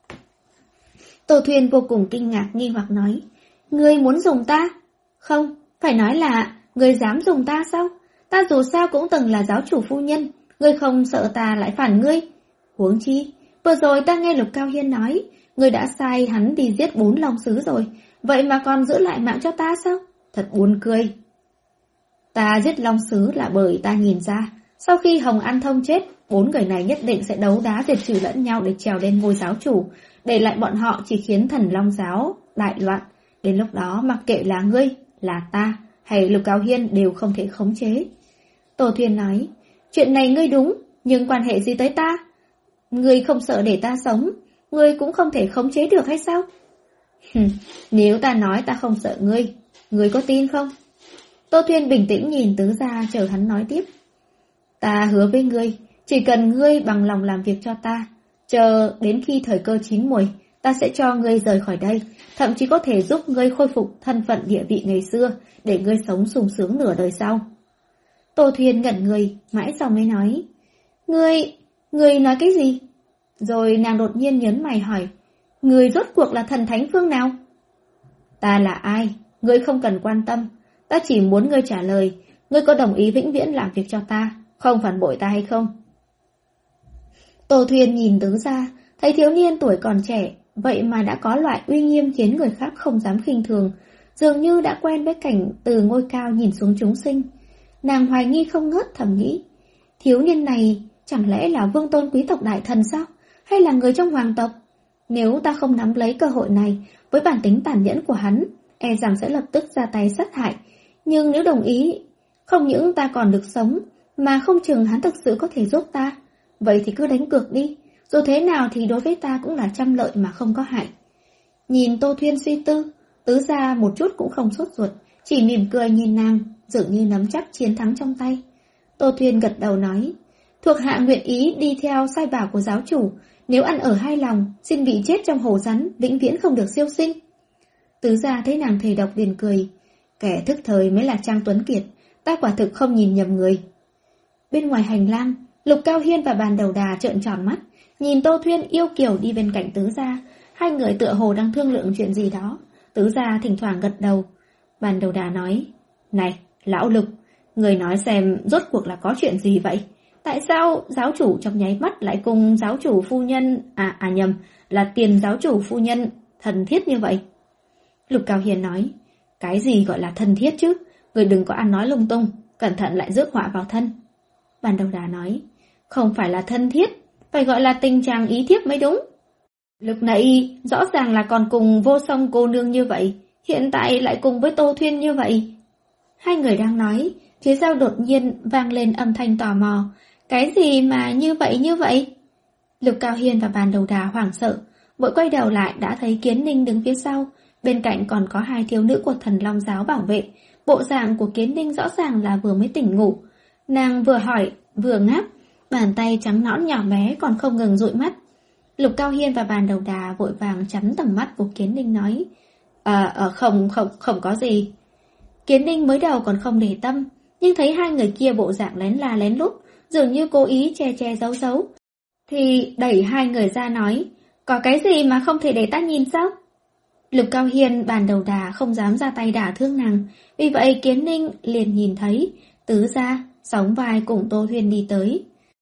Tô Thuyên vô cùng kinh ngạc nghi hoặc nói, ngươi muốn dùng ta? Không, phải nói là ngươi dám dùng ta sao? Ta dù sao cũng từng là giáo chủ phu nhân, ngươi không sợ ta lại phản ngươi? Huống chi, vừa rồi ta nghe Lục Cao Hiên nói, ngươi đã sai hắn đi giết bốn long sứ rồi, vậy mà còn giữ lại mạng cho ta sao? Thật buồn cười. Ta giết long sứ là bởi ta nhìn ra, sau khi Hồng An Thông chết, bốn người này nhất định sẽ đấu đá diệt trừ lẫn nhau để trèo lên ngôi giáo chủ, để lại bọn họ chỉ khiến thần long giáo đại loạn. Đến lúc đó mặc kệ là ngươi, là ta, hay Lục Cao Hiên đều không thể khống chế. Tô Thuyên nói, chuyện này ngươi đúng, nhưng quan hệ gì tới ta? Ngươi không sợ để ta sống, ngươi cũng không thể khống chế được hay sao? Nếu ta nói ta không sợ ngươi, ngươi có tin không? Tô Thuyên bình tĩnh nhìn Tứ Gia chờ hắn nói tiếp. Ta hứa với ngươi, chỉ cần ngươi bằng lòng làm việc cho ta, chờ đến khi thời cơ chín muồi, ta sẽ cho ngươi rời khỏi đây, thậm chí có thể giúp ngươi khôi phục thân phận địa vị ngày xưa, để ngươi sống sung sướng nửa đời sau. Tô Thuyên ngẩn người, mãi sau mới nói, Ngươi, ngươi nói cái gì? Rồi nàng đột nhiên nhớn mày hỏi, ngươi rốt cuộc là thần thánh phương nào? Ta là ai? Ngươi không cần quan tâm, ta chỉ muốn ngươi trả lời, ngươi có đồng ý vĩnh viễn làm việc cho ta, không phản bội ta hay không? Tô Thuyên nhìn Tứ Gia, thấy thiếu niên tuổi còn trẻ, vậy mà đã có loại uy nghiêm khiến người khác không dám khinh thường, dường như đã quen với cảnh từ ngôi cao nhìn xuống chúng sinh. Nàng hoài nghi không ngớt thầm nghĩ, thiếu niên này chẳng lẽ là vương tôn quý tộc đại thần sao? Hay là người trong hoàng tộc? Nếu ta không nắm lấy cơ hội này, với bản tính tàn nhẫn của hắn, e rằng sẽ lập tức ra tay sát hại. Nhưng nếu đồng ý, không những ta còn được sống, mà không chừng hắn thực sự có thể giúp ta. Vậy thì cứ đánh cược đi, dù thế nào thì đối với ta cũng là trăm lợi mà không có hại. Nhìn Tô Thuyên suy tư, Tứ Gia một chút cũng không sốt ruột, chỉ mỉm cười nhìn nàng, dường như nắm chắc chiến thắng trong tay. Tô Thuyên gật đầu nói, thuộc hạ nguyện ý đi theo sai bảo của giáo chủ, nếu ăn ở hai lòng, xin bị chết trong hồ rắn, vĩnh viễn không được siêu sinh. Tứ Gia thấy nàng thầy độc liền cười, kẻ thức thời mới là Trang Tuấn Kiệt, ta quả thực không nhìn nhầm người. Bên ngoài hành lang, Lục Cao Hiên và Bàn Đầu Đà trợn tròn mắt, nhìn Tô Thuyên yêu kiều đi bên cạnh Tứ Gia, hai người tựa hồ đang thương lượng chuyện gì đó. Tứ Gia thỉnh thoảng gật đầu. Bàn Đầu Đà nói, này, lão Lục, người nói xem rốt cuộc là có chuyện gì vậy? Tại sao giáo chủ trong nháy mắt lại cùng giáo chủ phu nhân, à à nhầm, là tiền giáo chủ phu nhân, thân thiết như vậy? Lục Cao Hiên nói, cái gì gọi là thân thiết chứ? Người đừng có ăn nói lung tung, cẩn thận lại rước họa vào thân. Bàn Đầu Đà nói, không phải là thân thiết, phải gọi là tình trạng ý thiếp mới đúng. Lúc nãy rõ ràng là còn cùng Vô Song cô nương như vậy, hiện tại lại cùng với Tô Thuyên như vậy. Hai người đang nói, phía sau đột nhiên vang lên âm thanh tò mò, cái gì mà như vậy như vậy? Lục Cao Hiên và Bàn Đầu Đà hoảng sợ, vội quay đầu lại đã thấy Kiến Ninh đứng phía sau, bên cạnh còn có hai thiếu nữ của Thần Long giáo bảo vệ. Bộ dạng của Kiến Ninh rõ ràng là vừa mới tỉnh ngủ. Nàng vừa hỏi, vừa ngáp, bàn tay trắng nõn nhỏ bé còn không ngừng dụi mắt. Lục Cao Hiên và Bàn Đầu Đà vội vàng chắn tầm mắt của Kiến Ninh nói, À, à không, không, không có gì. Kiến Ninh mới đầu còn không để tâm, nhưng thấy hai người kia bộ dạng lén la lén lút, dường như cố ý che che giấu giấu, thì đẩy hai người ra nói, có cái gì mà không thể để ta nhìn sao? Lục Cao Hiên, Bàn Đầu Đà không dám ra tay đả thương nàng, vì vậy Kiến Ninh liền nhìn thấy Tứ Gia sóng vai cùng Tô Thuyên đi tới.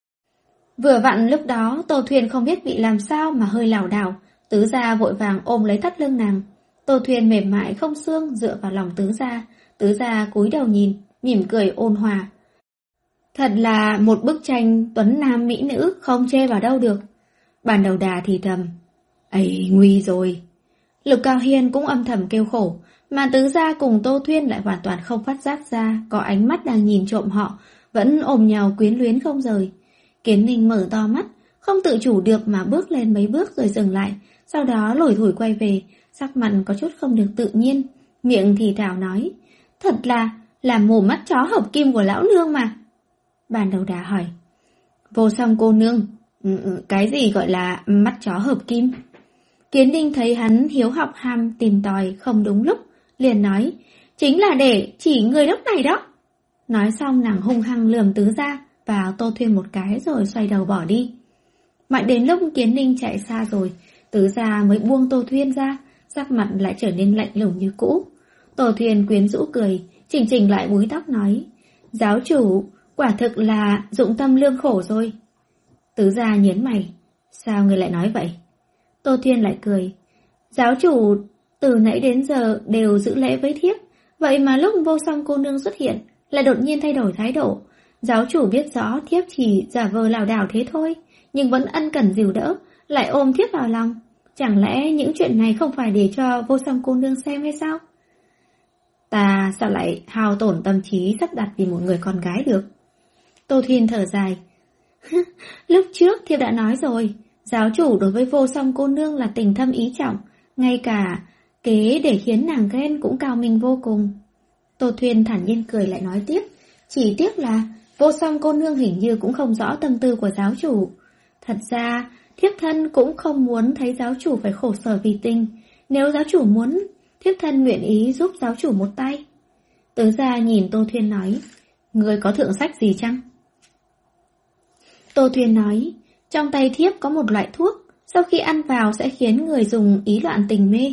Vừa vặn lúc đó Tô Thuyên không biết bị làm sao mà hơi lảo đảo, Tứ Gia vội vàng ôm lấy thắt lưng nàng. Tô Thuyên mềm mại không xương dựa vào lòng Tứ Gia, Tứ Gia cúi đầu nhìn, mỉm cười ôn hòa. Thật là một bức tranh tuấn nam mỹ nữ, không chê vào đâu được. Bàn Đầu Đà thì thầm, ấy nguy rồi. Lục Cao Hiên cũng âm thầm kêu khổ, mà Tứ Gia cùng Tô Thuyên lại hoàn toàn không phát giác ra có ánh mắt đang nhìn trộm họ, vẫn ôm nhau quyến luyến không rời. Kiến Ninh mở to mắt, không tự chủ được mà bước lên mấy bước rồi dừng lại, sau đó lủi thủi quay về, sắc mặt có chút không được tự nhiên, miệng thì thào nói, thật là, là mồm mắt chó hợp kim của lão nương mà. Bàn Đầu Đà hỏi, Vô Song cô nương, cái gì gọi là mắt chó hợp kim? Kiến Ninh thấy hắn hiếu học ham tìm tòi không đúng lúc, liền nói, chính là để chỉ người lúc này đó. Nói xong nàng hung hăng lườm Tứ Gia vào Tô Thuyên một cái rồi xoay đầu bỏ đi. Mãi đến lúc Kiến Ninh chạy xa rồi, Tứ gia mới buông Tô Thuyên ra, sắc mặt lại trở nên lạnh lùng như cũ. Tô Thuyên quyến rũ cười, chỉnh chỉnh lại búi tóc nói, giáo chủ, quả thực là dụng tâm lương khổ rồi. Tứ gia nhớn mày, sao người lại nói vậy? Tô Thuyên lại cười, giáo chủ từ nãy đến giờ đều giữ lễ với thiếp, vậy mà lúc Vô Song cô nương xuất hiện lại đột nhiên thay đổi thái độ. Giáo chủ biết rõ thiếp chỉ giả vờ lảo đảo thế thôi, nhưng vẫn ân cần dìu đỡ, lại ôm thiếp vào lòng. Chẳng lẽ những chuyện này không phải để cho Vô Song cô nương xem hay sao? Ta sao lại hao tổn tâm trí sắp đặt vì một người con gái được? Tô Thuyên thở dài. Lúc trước thiếp đã nói rồi, giáo chủ đối với Vô Song cô nương là tình thâm ý trọng, ngay cả kế để khiến nàng ghen cũng cao minh vô cùng. Tô Thuyên thản nhiên cười lại nói tiếp, chỉ tiếc là Vô Song cô nương hình như cũng không rõ tâm tư của giáo chủ. Thật ra, thiếp thân cũng không muốn thấy giáo chủ phải khổ sở vì tình. Nếu giáo chủ muốn, thiếp thân nguyện ý giúp giáo chủ một tay. Tứ gia nhìn Tô Thuyên nói, người có thượng sách gì chăng? Tô Thuyên nói, trong tay thiếp có một loại thuốc, sau khi ăn vào sẽ khiến người dùng ý loạn tình mê.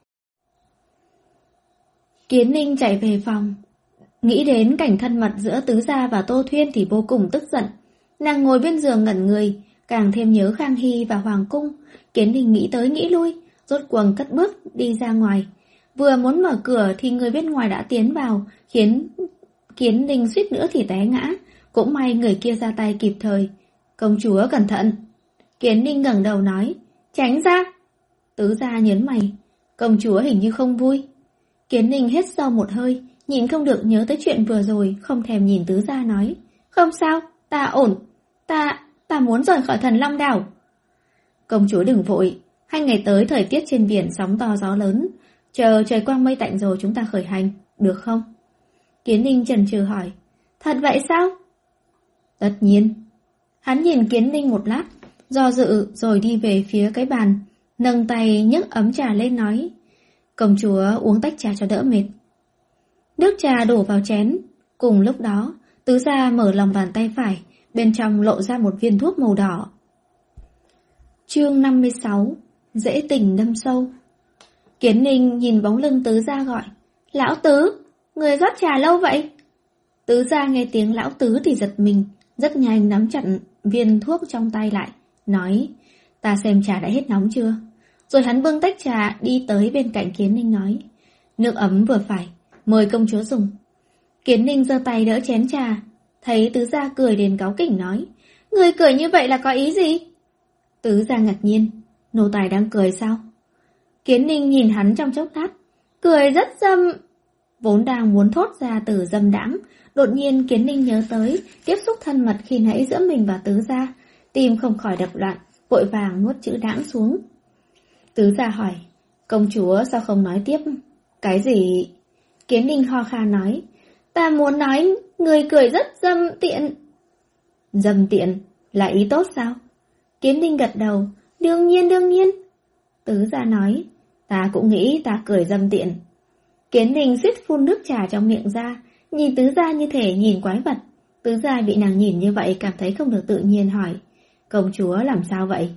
Kiến Ninh chạy về phòng, nghĩ đến cảnh thân mật giữa Tứ gia và Tô Thuyên thì vô cùng tức giận. Nàng ngồi bên giường ngẩn người, càng thêm nhớ Khang Hy và Hoàng cung. Kiến Ninh nghĩ tới nghĩ lui, rốt cuộc cất bước đi ra ngoài. Vừa muốn mở cửa thì người bên ngoài đã tiến vào, khiến Kiến Ninh suýt nữa thì té ngã. Cũng may người kia ra tay kịp thời. Công chúa cẩn thận. Kiến Ninh ngẩng đầu nói, tránh ra. Tứ gia nhớn mày, công chúa hình như không vui. Kiến Ninh hít sâu một hơi, nhìn không được nhớ tới chuyện vừa rồi, không thèm nhìn Tứ gia nói, không sao, ta ổn, ta, ta muốn rời khỏi Thần Long đảo. Công chúa đừng vội, hai ngày tới thời tiết trên biển sóng to gió lớn, chờ trời quang mây tạnh rồi chúng ta khởi hành, được không? Kiến Ninh chần chừ hỏi, thật vậy sao? Tất nhiên. Hắn nhìn Kiến Ninh một lát, do dự rồi đi về phía cái bàn, nâng tay nhấc ấm trà lên nói, công chúa uống tách trà cho đỡ mệt. Nước trà đổ vào chén, cùng lúc đó, Tứ gia mở lòng bàn tay phải, bên trong lộ ra một viên thuốc màu đỏ. Chương năm mươi sáu, dễ tình đâm sâu. Kiến Ninh nhìn bóng lưng Tứ gia gọi, lão Tứ, người rót trà lâu vậy? Tứ gia nghe tiếng lão Tứ thì giật mình, rất nhanh nắm chặt viên thuốc trong tay lại, nói, ta xem trà đã hết nóng chưa? Rồi hắn bưng tách trà đi tới bên cạnh Kiến Ninh nói, nước ấm vừa phải, mời công chúa dùng. Kiến Ninh giơ tay đỡ chén trà, thấy Tứ gia cười đến cáu kỉnh nói, người cười như vậy là có ý gì? Tứ gia ngạc nhiên, nô tài đang cười sao? Kiến Ninh nhìn hắn trong chốc lát, cười rất dâm. Vốn đang muốn thốt ra từ dâm đãng, đột nhiên Kiến Ninh nhớ tới tiếp xúc thân mật khi nãy giữa mình và Tứ gia, tim không khỏi đập loạn, vội vàng nuốt chữ đãng xuống. Tứ gia hỏi, công chúa sao không nói tiếp? Cái gì? Kiến Ninh ho khan nói, ta muốn nói người cười rất dâm tiện. Dâm tiện? Là ý tốt sao? Kiến Ninh gật đầu, đương nhiên đương nhiên. Tứ gia nói, ta cũng nghĩ ta cười dâm tiện. Kiến Ninh suýt phun nước trà trong miệng ra, nhìn Tứ gia như thể nhìn quái vật. Tứ gia bị nàng nhìn như vậy cảm thấy không được tự nhiên hỏi, công chúa làm sao vậy?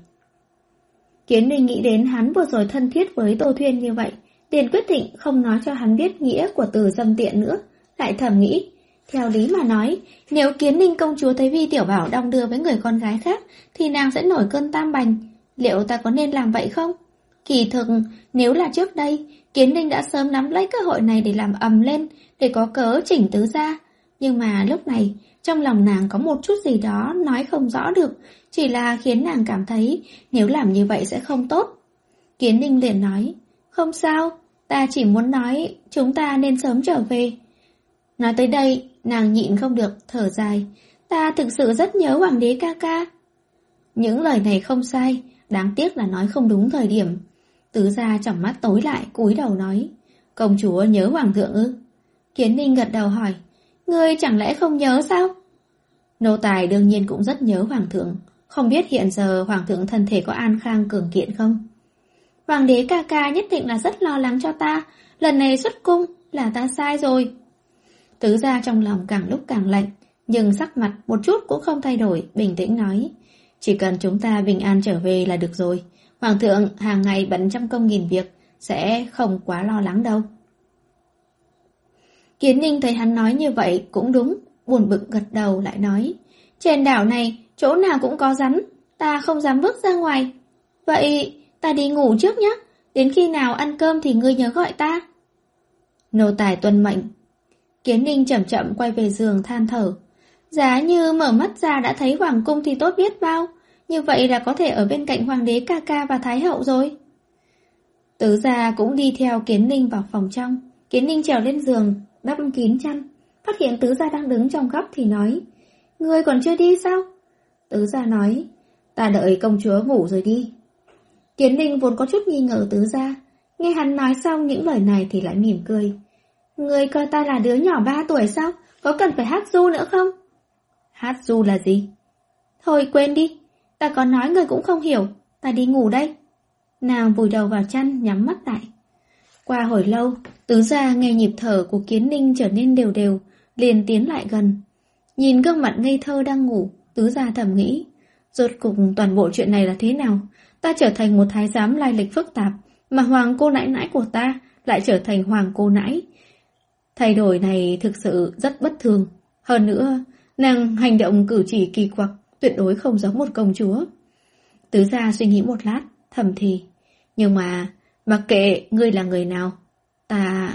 Kiến Ninh nghĩ đến hắn vừa rồi thân thiết với Tô Thuyên như vậy, liền quyết định không nói cho hắn biết nghĩa của từ dâm tiện nữa, lại thầm nghĩ, theo lý mà nói, nếu Kiến Ninh công chúa thấy Vi Tiểu Bảo đong đưa với người con gái khác, thì nàng sẽ nổi cơn tam bành, liệu ta có nên làm vậy không? Kỳ thực, nếu là trước đây, Kiến Ninh đã sớm nắm lấy cơ hội này để làm ầm lên, để có cớ chỉnh Tứ gia. Nhưng mà lúc này, trong lòng nàng có một chút gì đó nói không rõ được, chỉ là khiến nàng cảm thấy nếu làm như vậy sẽ không tốt. Kiến Ninh liền nói, không sao, ta chỉ muốn nói chúng ta nên sớm trở về. Nói tới đây, nàng nhịn không được, thở dài, ta thực sự rất nhớ Hoàng đế ca ca. Những lời này không sai, đáng tiếc là nói không đúng thời điểm. Tứ gia tròng mắt tối lại, cúi đầu nói, công chúa nhớ Hoàng thượng ư? Kiến Ninh gật đầu hỏi, ngươi chẳng lẽ không nhớ sao? Nô tài đương nhiên cũng rất nhớ Hoàng thượng, không biết hiện giờ Hoàng thượng thân thể có an khang cường kiện không? Hoàng đế ca ca nhất định là rất lo lắng cho ta, lần này xuất cung là ta sai rồi. Tứ gia trong lòng càng lúc càng lạnh, nhưng sắc mặt một chút cũng không thay đổi, bình tĩnh nói, Chỉ cần chúng ta bình an trở về là được rồi. Hoàng thượng hàng ngày bận trăm công nghìn việc, sẽ không quá lo lắng đâu. Kiến Ninh thấy hắn nói như vậy cũng đúng, buồn bực gật đầu lại nói. Trên đảo này, chỗ nào cũng có rắn, ta không dám bước ra ngoài. Vậy, ta đi ngủ trước nhé, đến khi nào ăn cơm thì ngươi nhớ gọi ta. Nô tài tuân mệnh. Kiến Ninh chậm chậm quay về giường than thở. Giá như mở mắt ra đã thấy hoàng cung thì tốt biết bao, như vậy là có thể ở bên cạnh hoàng đế ca ca và thái hậu rồi. Tứ gia cũng đi theo Kiến Ninh vào phòng trong. Kiến Ninh trèo lên giường, đắp kín chăn, phát hiện tứ gia đang đứng trong góc thì nói. Ngươi còn chưa đi sao? Tứ gia nói. Ta đợi công chúa ngủ rồi đi. Kiến Ninh vốn có chút nghi ngờ tứ gia, nghe hắn nói xong những lời này thì lại mỉm cười. Ngươi coi ta là đứa nhỏ ba tuổi sao? Có cần phải hát ru nữa không? Hát ru là gì? Thôi quên đi, ta có nói ngươi cũng không hiểu, ta đi ngủ đây. Nàng vùi đầu vào chăn nhắm mắt lại. Qua hồi lâu, tứ gia nghe nhịp thở của Kiến Ninh trở nên đều đều, liền tiến lại gần. Nhìn gương mặt ngây thơ đang ngủ, tứ gia thầm nghĩ. Rốt cục toàn bộ chuyện này là thế nào? Ta trở thành một thái giám lai lịch phức tạp, mà hoàng cô nãi nãi của ta lại trở thành hoàng cô nãi. Thay đổi này thực sự rất bất thường. Hơn nữa, nàng hành động cử chỉ kỳ quặc, tuyệt đối không giống một công chúa. Tứ gia suy nghĩ một lát, thầm thì. Nhưng mà, mặc kệ ngươi là người nào, ta...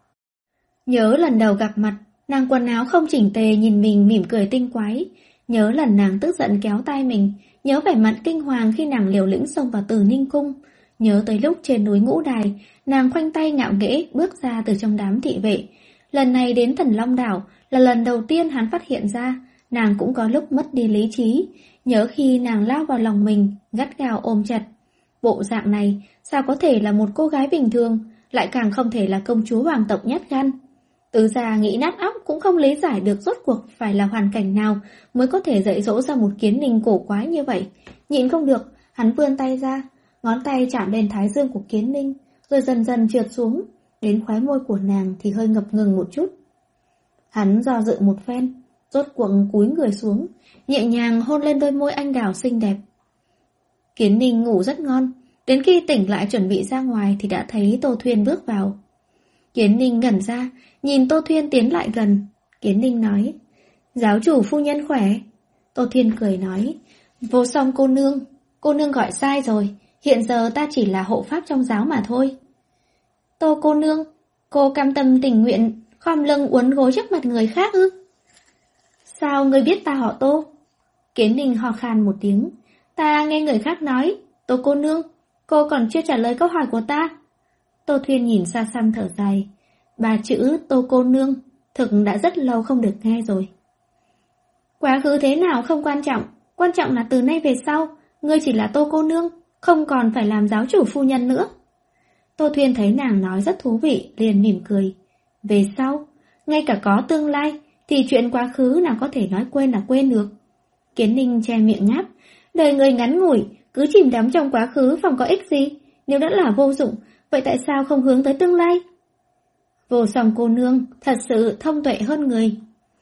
Nhớ lần đầu gặp mặt, nàng quần áo không chỉnh tề nhìn mình mỉm cười tinh quái. Nhớ lần nàng tức giận kéo tay mình. Nhớ vẻ mặt kinh hoàng khi nàng liều lĩnh xông vào Từ Ninh Cung. Nhớ tới lúc trên núi Ngũ Đài, nàng khoanh tay ngạo nghễ bước ra từ trong đám thị vệ. Lần này đến Thần Long Đảo là lần đầu tiên hắn phát hiện ra, nàng cũng có lúc mất đi lý trí. Nhớ khi nàng lao vào lòng mình, gắt gao ôm chặt. Bộ dạng này sao có thể là một cô gái bình thường, lại càng không thể là công chúa hoàng tộc nhát gan. Tứ gia nghĩ nát óc cũng không lý giải được rốt cuộc phải là hoàn cảnh nào mới có thể dạy dỗ ra một Kiến Ninh cổ quái như vậy. Nhịn không được, hắn vươn tay ra, ngón tay chạm lên thái dương của Kiến Ninh, rồi dần dần trượt xuống, đến khóe môi của nàng thì hơi ngập ngừng một chút. Hắn do dự một phen, rốt cuộc cúi người xuống, nhẹ nhàng hôn lên đôi môi anh đào xinh đẹp. Kiến Ninh ngủ rất ngon, đến khi tỉnh lại chuẩn bị ra ngoài thì đã thấy Tô Thuyên bước vào. Kiến Ninh ngẩn ra, nhìn Tô Thuyên tiến lại gần. Kiến Ninh nói, giáo chủ phu nhân khỏe. Tô Thuyên cười nói, vô song cô nương, cô nương gọi sai rồi, hiện giờ ta chỉ là hộ pháp trong giáo mà thôi. Tô cô nương, cô cam tâm tình nguyện, khom lưng uốn gối trước mặt người khác ư? Sao ngươi biết ta họ Tô? Kiến Ninh ho khan một tiếng, ta nghe người khác nói, Tô cô nương, cô còn chưa trả lời câu hỏi của ta. Tô Thuyên nhìn xa xăm thở dài. Ba chữ Tô cô nương thực đã rất lâu không được nghe rồi. Quá khứ thế nào không quan trọng, quan trọng là từ nay về sau, ngươi chỉ là Tô cô nương, không còn phải làm giáo chủ phu nhân nữa. Tô Thuyên thấy nàng nói rất thú vị, liền mỉm cười. Về sau, ngay cả có tương lai, thì chuyện quá khứ nào có thể nói quên là quên được. Kiến Ninh che miệng ngáp, đời người ngắn ngủi, cứ chìm đắm trong quá khứ phòng có ích gì, nếu đã là vô dụng, vậy tại sao không hướng tới tương lai? Vô song cô nương thật sự thông tuệ hơn người.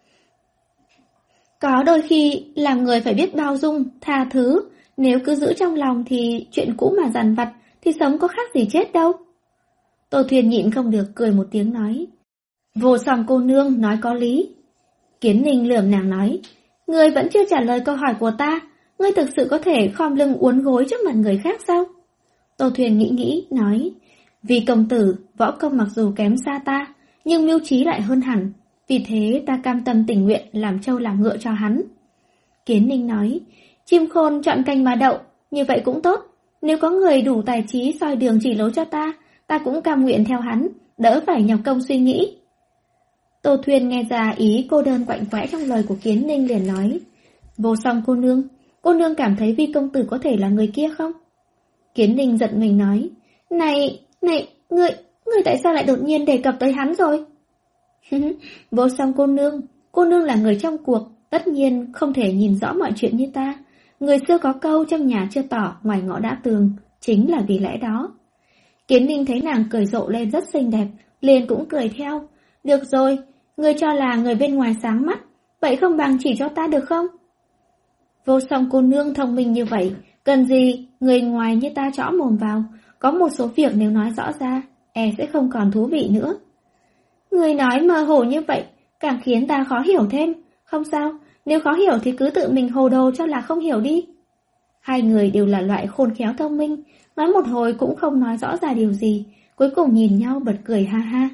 Có đôi khi làm người phải biết bao dung, tha thứ, nếu cứ giữ trong lòng thì chuyện cũ mà dằn vặt thì sống có khác gì chết đâu. Tô Thuyên nhịn không được cười một tiếng nói, vô song cô nương nói có lý. Kiến Ninh lườm nàng nói, ngươi vẫn chưa trả lời câu hỏi của ta, ngươi thực sự có thể khom lưng uốn gối trước mặt người khác sao? Tô Thuyên nghĩ nghĩ, nói, vì công tử, võ công mặc dù kém xa ta, nhưng mưu trí lại hơn hẳn, vì thế ta cam tâm tình nguyện làm trâu làm ngựa cho hắn. Kiến Ninh nói, chim khôn chọn cành mà đậu, như vậy cũng tốt, nếu có người đủ tài trí soi đường chỉ lối cho ta, ta cũng cam nguyện theo hắn, đỡ phải nhọc công suy nghĩ. Tô Thuyên nghe ra ý cô đơn quạnh quẽ trong lời của Kiến Ninh liền nói, vô song cô nương, cô nương cảm thấy Vi công tử có thể là người kia không? Kiến Ninh giận mình nói, này, này, ngươi, ngươi tại sao lại đột nhiên đề cập tới hắn rồi? Vô song cô nương, cô nương là người trong cuộc, tất nhiên không thể nhìn rõ mọi chuyện như ta. Người xưa có câu trong nhà chưa tỏ, ngoài ngõ đã tường, chính là vì lẽ đó. Kiến Ninh thấy nàng cười rộ lên rất xinh đẹp, liền cũng cười theo. Được rồi, ngươi cho là người bên ngoài sáng mắt, vậy không bằng chỉ cho ta được không? Vô Song cô nương thông minh như vậy, cần gì người ngoài như ta chõ mồm vào, có một số việc nếu nói rõ ra, e sẽ không còn thú vị nữa. Người nói mơ hồ như vậy, càng khiến ta khó hiểu thêm, không sao, nếu khó hiểu thì cứ tự mình hồ đồ cho là không hiểu đi. Hai người đều là loại khôn khéo thông minh, nói một hồi cũng không nói rõ ra điều gì, cuối cùng nhìn nhau bật cười ha ha.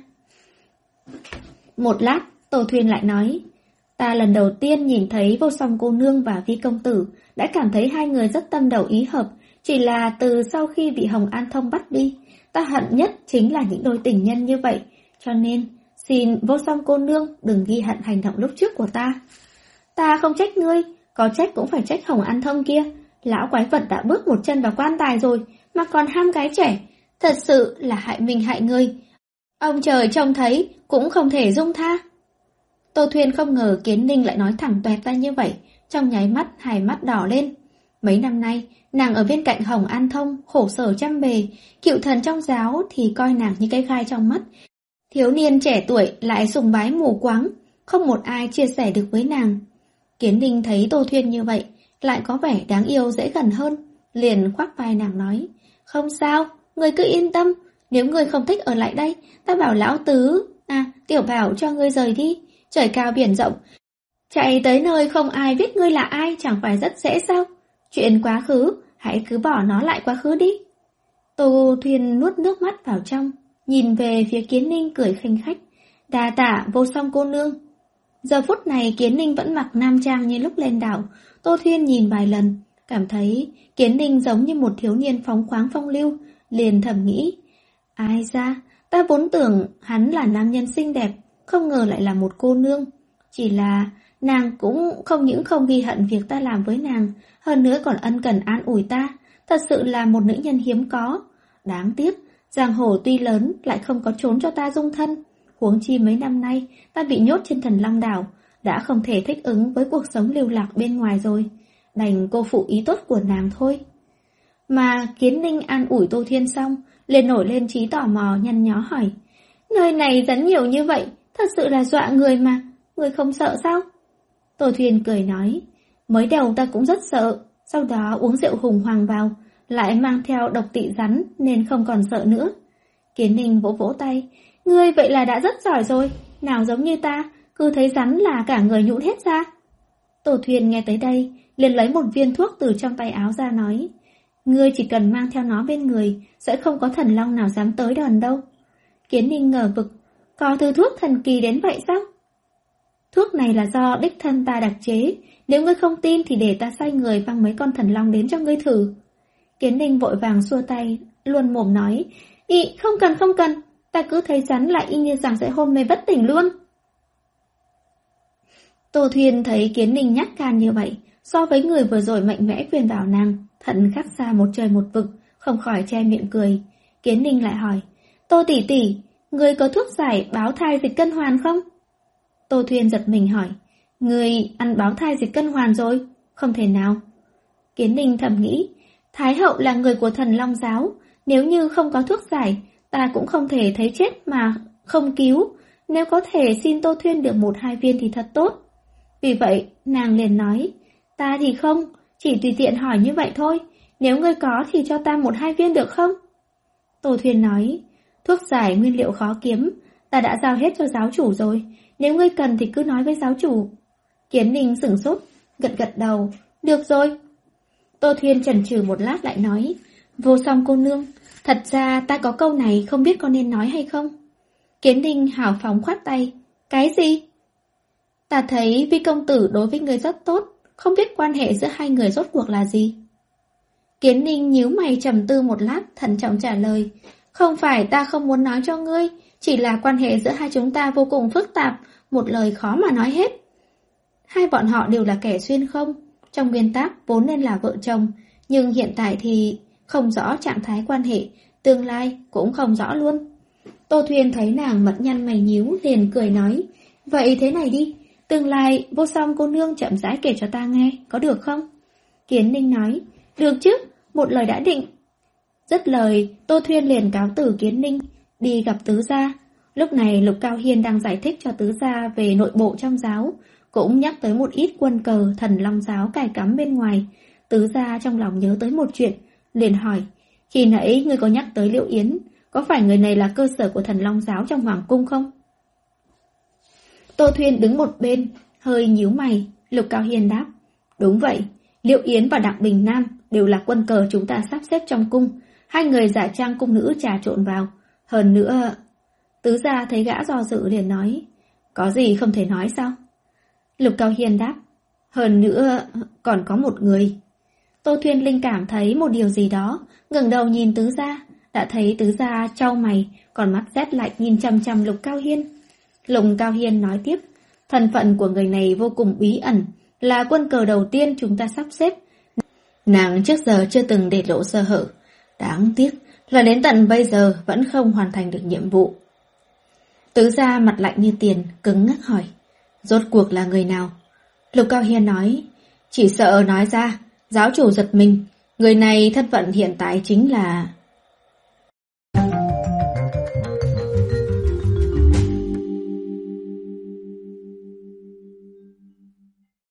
Một lát, Tô Thuyên lại nói, ta lần đầu tiên nhìn thấy Vô Song cô nương và Vi công tử, đã cảm thấy hai người rất tâm đầu ý hợp, chỉ là từ sau khi bị Hồng An Thông bắt đi, ta hận nhất chính là những đôi tình nhân như vậy, cho nên xin Vô Song cô nương đừng ghi hận hành động lúc trước của ta. Ta không trách ngươi, có trách cũng phải trách Hồng An Thông kia, lão quái vật đã bước một chân vào quan tài rồi, mà còn ham gái trẻ, thật sự là hại mình hại người. Ông trời trông thấy cũng không thể dung tha. Tô Thuyên không ngờ Kiến Ninh lại nói thẳng toẹt ra như vậy, trong nháy mắt hai mắt đỏ lên. Mấy năm nay, nàng ở bên cạnh Hồng An Thông, khổ sở trăm bề, cựu thần trong giáo thì coi nàng như cái gai trong mắt. Thiếu niên trẻ tuổi lại sùng bái mù quáng, không một ai chia sẻ được với nàng. Kiến Ninh thấy Tô Thuyên như vậy, lại có vẻ đáng yêu dễ gần hơn, liền khoác vai nàng nói, không sao, ngươi cứ yên tâm, nếu ngươi không thích ở lại đây, ta bảo lão tứ, à, tiểu bảo cho ngươi rời đi, trời cao biển rộng. Chạy tới nơi không ai biết ngươi là ai chẳng phải rất dễ sao? Chuyện quá khứ, hãy cứ bỏ nó lại quá khứ đi. Tô Thuyên nuốt nước mắt vào trong, nhìn về phía Kiến Ninh cười khinh khách, đa tạ Vô Song cô nương. Giờ phút này Kiến Ninh vẫn mặc nam trang như lúc lên đảo, Tô Thuyên nhìn vài lần, cảm thấy Kiến Ninh giống như một thiếu niên phóng khoáng phong lưu, liền thầm nghĩ, ai ra, ta vốn tưởng hắn là nam nhân xinh đẹp, không ngờ lại là một cô nương. Chỉ là nàng cũng không những không ghi hận việc ta làm với nàng, hơn nữa còn ân cần an ủi ta, thật sự là một nữ nhân hiếm có. Đáng tiếc, giang hồ tuy lớn lại không có trốn cho ta dung thân, huống chi mấy năm nay ta bị nhốt trên Thần Long đảo, đã không thể thích ứng với cuộc sống lưu lạc bên ngoài rồi, đành cô phụ ý tốt của nàng thôi. Mà Kiến Ninh an ủi Tô Thuyên xong, liền nổi lên trí tò mò nhăn nhó hỏi, nơi này rắn nhiều như vậy, thật sự là dọa người mà, người không sợ sao? Tô Thuyên cười nói, mới đầu ta cũng rất sợ, sau đó uống rượu hùng hoàng vào, lại mang theo độc tị rắn nên không còn sợ nữa. Kiến Ninh vỗ vỗ tay, ngươi vậy là đã rất giỏi rồi, nào giống như ta, cứ thấy rắn là cả người nhũn hết ra. Tô Thuyên nghe tới đây, liền lấy một viên thuốc từ trong tay áo ra nói, ngươi chỉ cần mang theo nó bên người, sẽ không có thần long nào dám tới đòn đâu. Kiến Ninh ngờ vực, có thứ thuốc thần kỳ đến vậy sao? Thuốc này là do đích thân ta đặc chế, nếu ngươi không tin thì để ta sai người mang mấy con thần long đến cho ngươi thử. Kiến Ninh vội vàng xua tay, luôn mồm nói, ý, không cần không cần, ta cứ thấy rắn lại y như rằng sẽ hôn mê bất tỉnh luôn. Tô Thuyên thấy Kiến Ninh nhát gan như vậy, so với người vừa rồi mạnh mẽ khuyên bảo nàng, thận khác xa một trời một vực, không khỏi che miệng cười. Kiến Ninh lại hỏi, Tô tỷ tỷ, ngươi có thuốc giải báo thai dịch cân hoàn không? Tô Thuyên giật mình hỏi, ngươi ăn báo thai dịch cân hoàn rồi? Không thể nào. Kiến Ninh thầm nghĩ, Thái hậu là người của Thần Long giáo, nếu như không có thuốc giải, ta cũng không thể thấy chết mà không cứu, nếu có thể xin Tô Thuyên được một hai viên thì thật tốt. Vì vậy, nàng liền nói, ta thì không, chỉ tùy tiện hỏi như vậy thôi, nếu ngươi có thì cho ta một hai viên được không? Tô Thuyên nói, thuốc giải nguyên liệu khó kiếm, ta đã giao hết cho giáo chủ rồi, nếu ngươi cần thì cứ nói với giáo chủ. Kiến Ninh sửng sốt, gật gật đầu, được rồi. Tô Thuyên chần chừ một lát lại nói, Vô Song cô nương, thật ra ta có câu này không biết có nên nói hay không? Kiến Ninh hào phóng khoát tay, cái gì? Ta thấy Vi công tử đối với ngươi rất tốt, không biết quan hệ giữa hai người rốt cuộc là gì? Kiến Ninh nhíu mày trầm tư một lát, thận trọng trả lời, không phải ta không muốn nói cho ngươi, chỉ là quan hệ giữa hai chúng ta vô cùng phức tạp, một lời khó mà nói hết. Hai bọn họ đều là kẻ xuyên không, trong nguyên tắc vốn nên là vợ chồng, nhưng hiện tại thì không rõ trạng thái quan hệ, tương lai cũng không rõ luôn. Tô Thuyên thấy nàng mật nhăn mày nhíu, liền cười nói, vậy thế này đi, tương lai Vô Song cô nương chậm rãi kể cho ta nghe, có được không? Kiến Ninh nói, được chứ, một lời đã định. Dứt lời, Tô Thuyên liền cáo từ Kiến Ninh, đi gặp tứ gia. Lúc này Lục Cao Hiên đang giải thích cho tứ gia về nội bộ trong giáo, cũng nhắc tới một ít quân cờ Thần Long giáo cài cắm bên ngoài. Tứ gia trong lòng nhớ tới một chuyện, liền hỏi, khi nãy ngươi có nhắc tới Liệu Yến, có phải người này là cơ sở của Thần Long giáo trong Hoàng cung không? Tô Thuyên đứng một bên, hơi nhíu mày. Lục Cao Hiên đáp, đúng vậy, Liệu Yến và Đặng Bình Nam đều là quân cờ chúng ta sắp xếp trong cung. Hai người giả trang cung nữ trà trộn vào. Hơn nữa... Tứ gia thấy gã do dự liền nói, có gì không thể nói sao? Lục Cao Hiên đáp, hơn nữa còn có một người. Tô Thuyên linh cảm thấy một điều gì đó, ngẩng đầu nhìn tứ gia, đã thấy tứ gia chau mày, còn mắt rét lạnh nhìn chằm chằm Lục Cao Hiên. Lục Cao Hiên nói tiếp, thân phận của người này vô cùng bí ẩn, là quân cờ đầu tiên chúng ta sắp xếp. Nàng trước giờ chưa từng để lộ sơ hở, đáng tiếc là đến tận bây giờ vẫn không hoàn thành được nhiệm vụ. Tứ gia mặt lạnh như tiền, cứng ngắc hỏi, rốt cuộc là người nào? Lục Cao Hiên nói, chỉ sợ nói ra, giáo chủ giật mình, người này thân phận hiện tại chính là...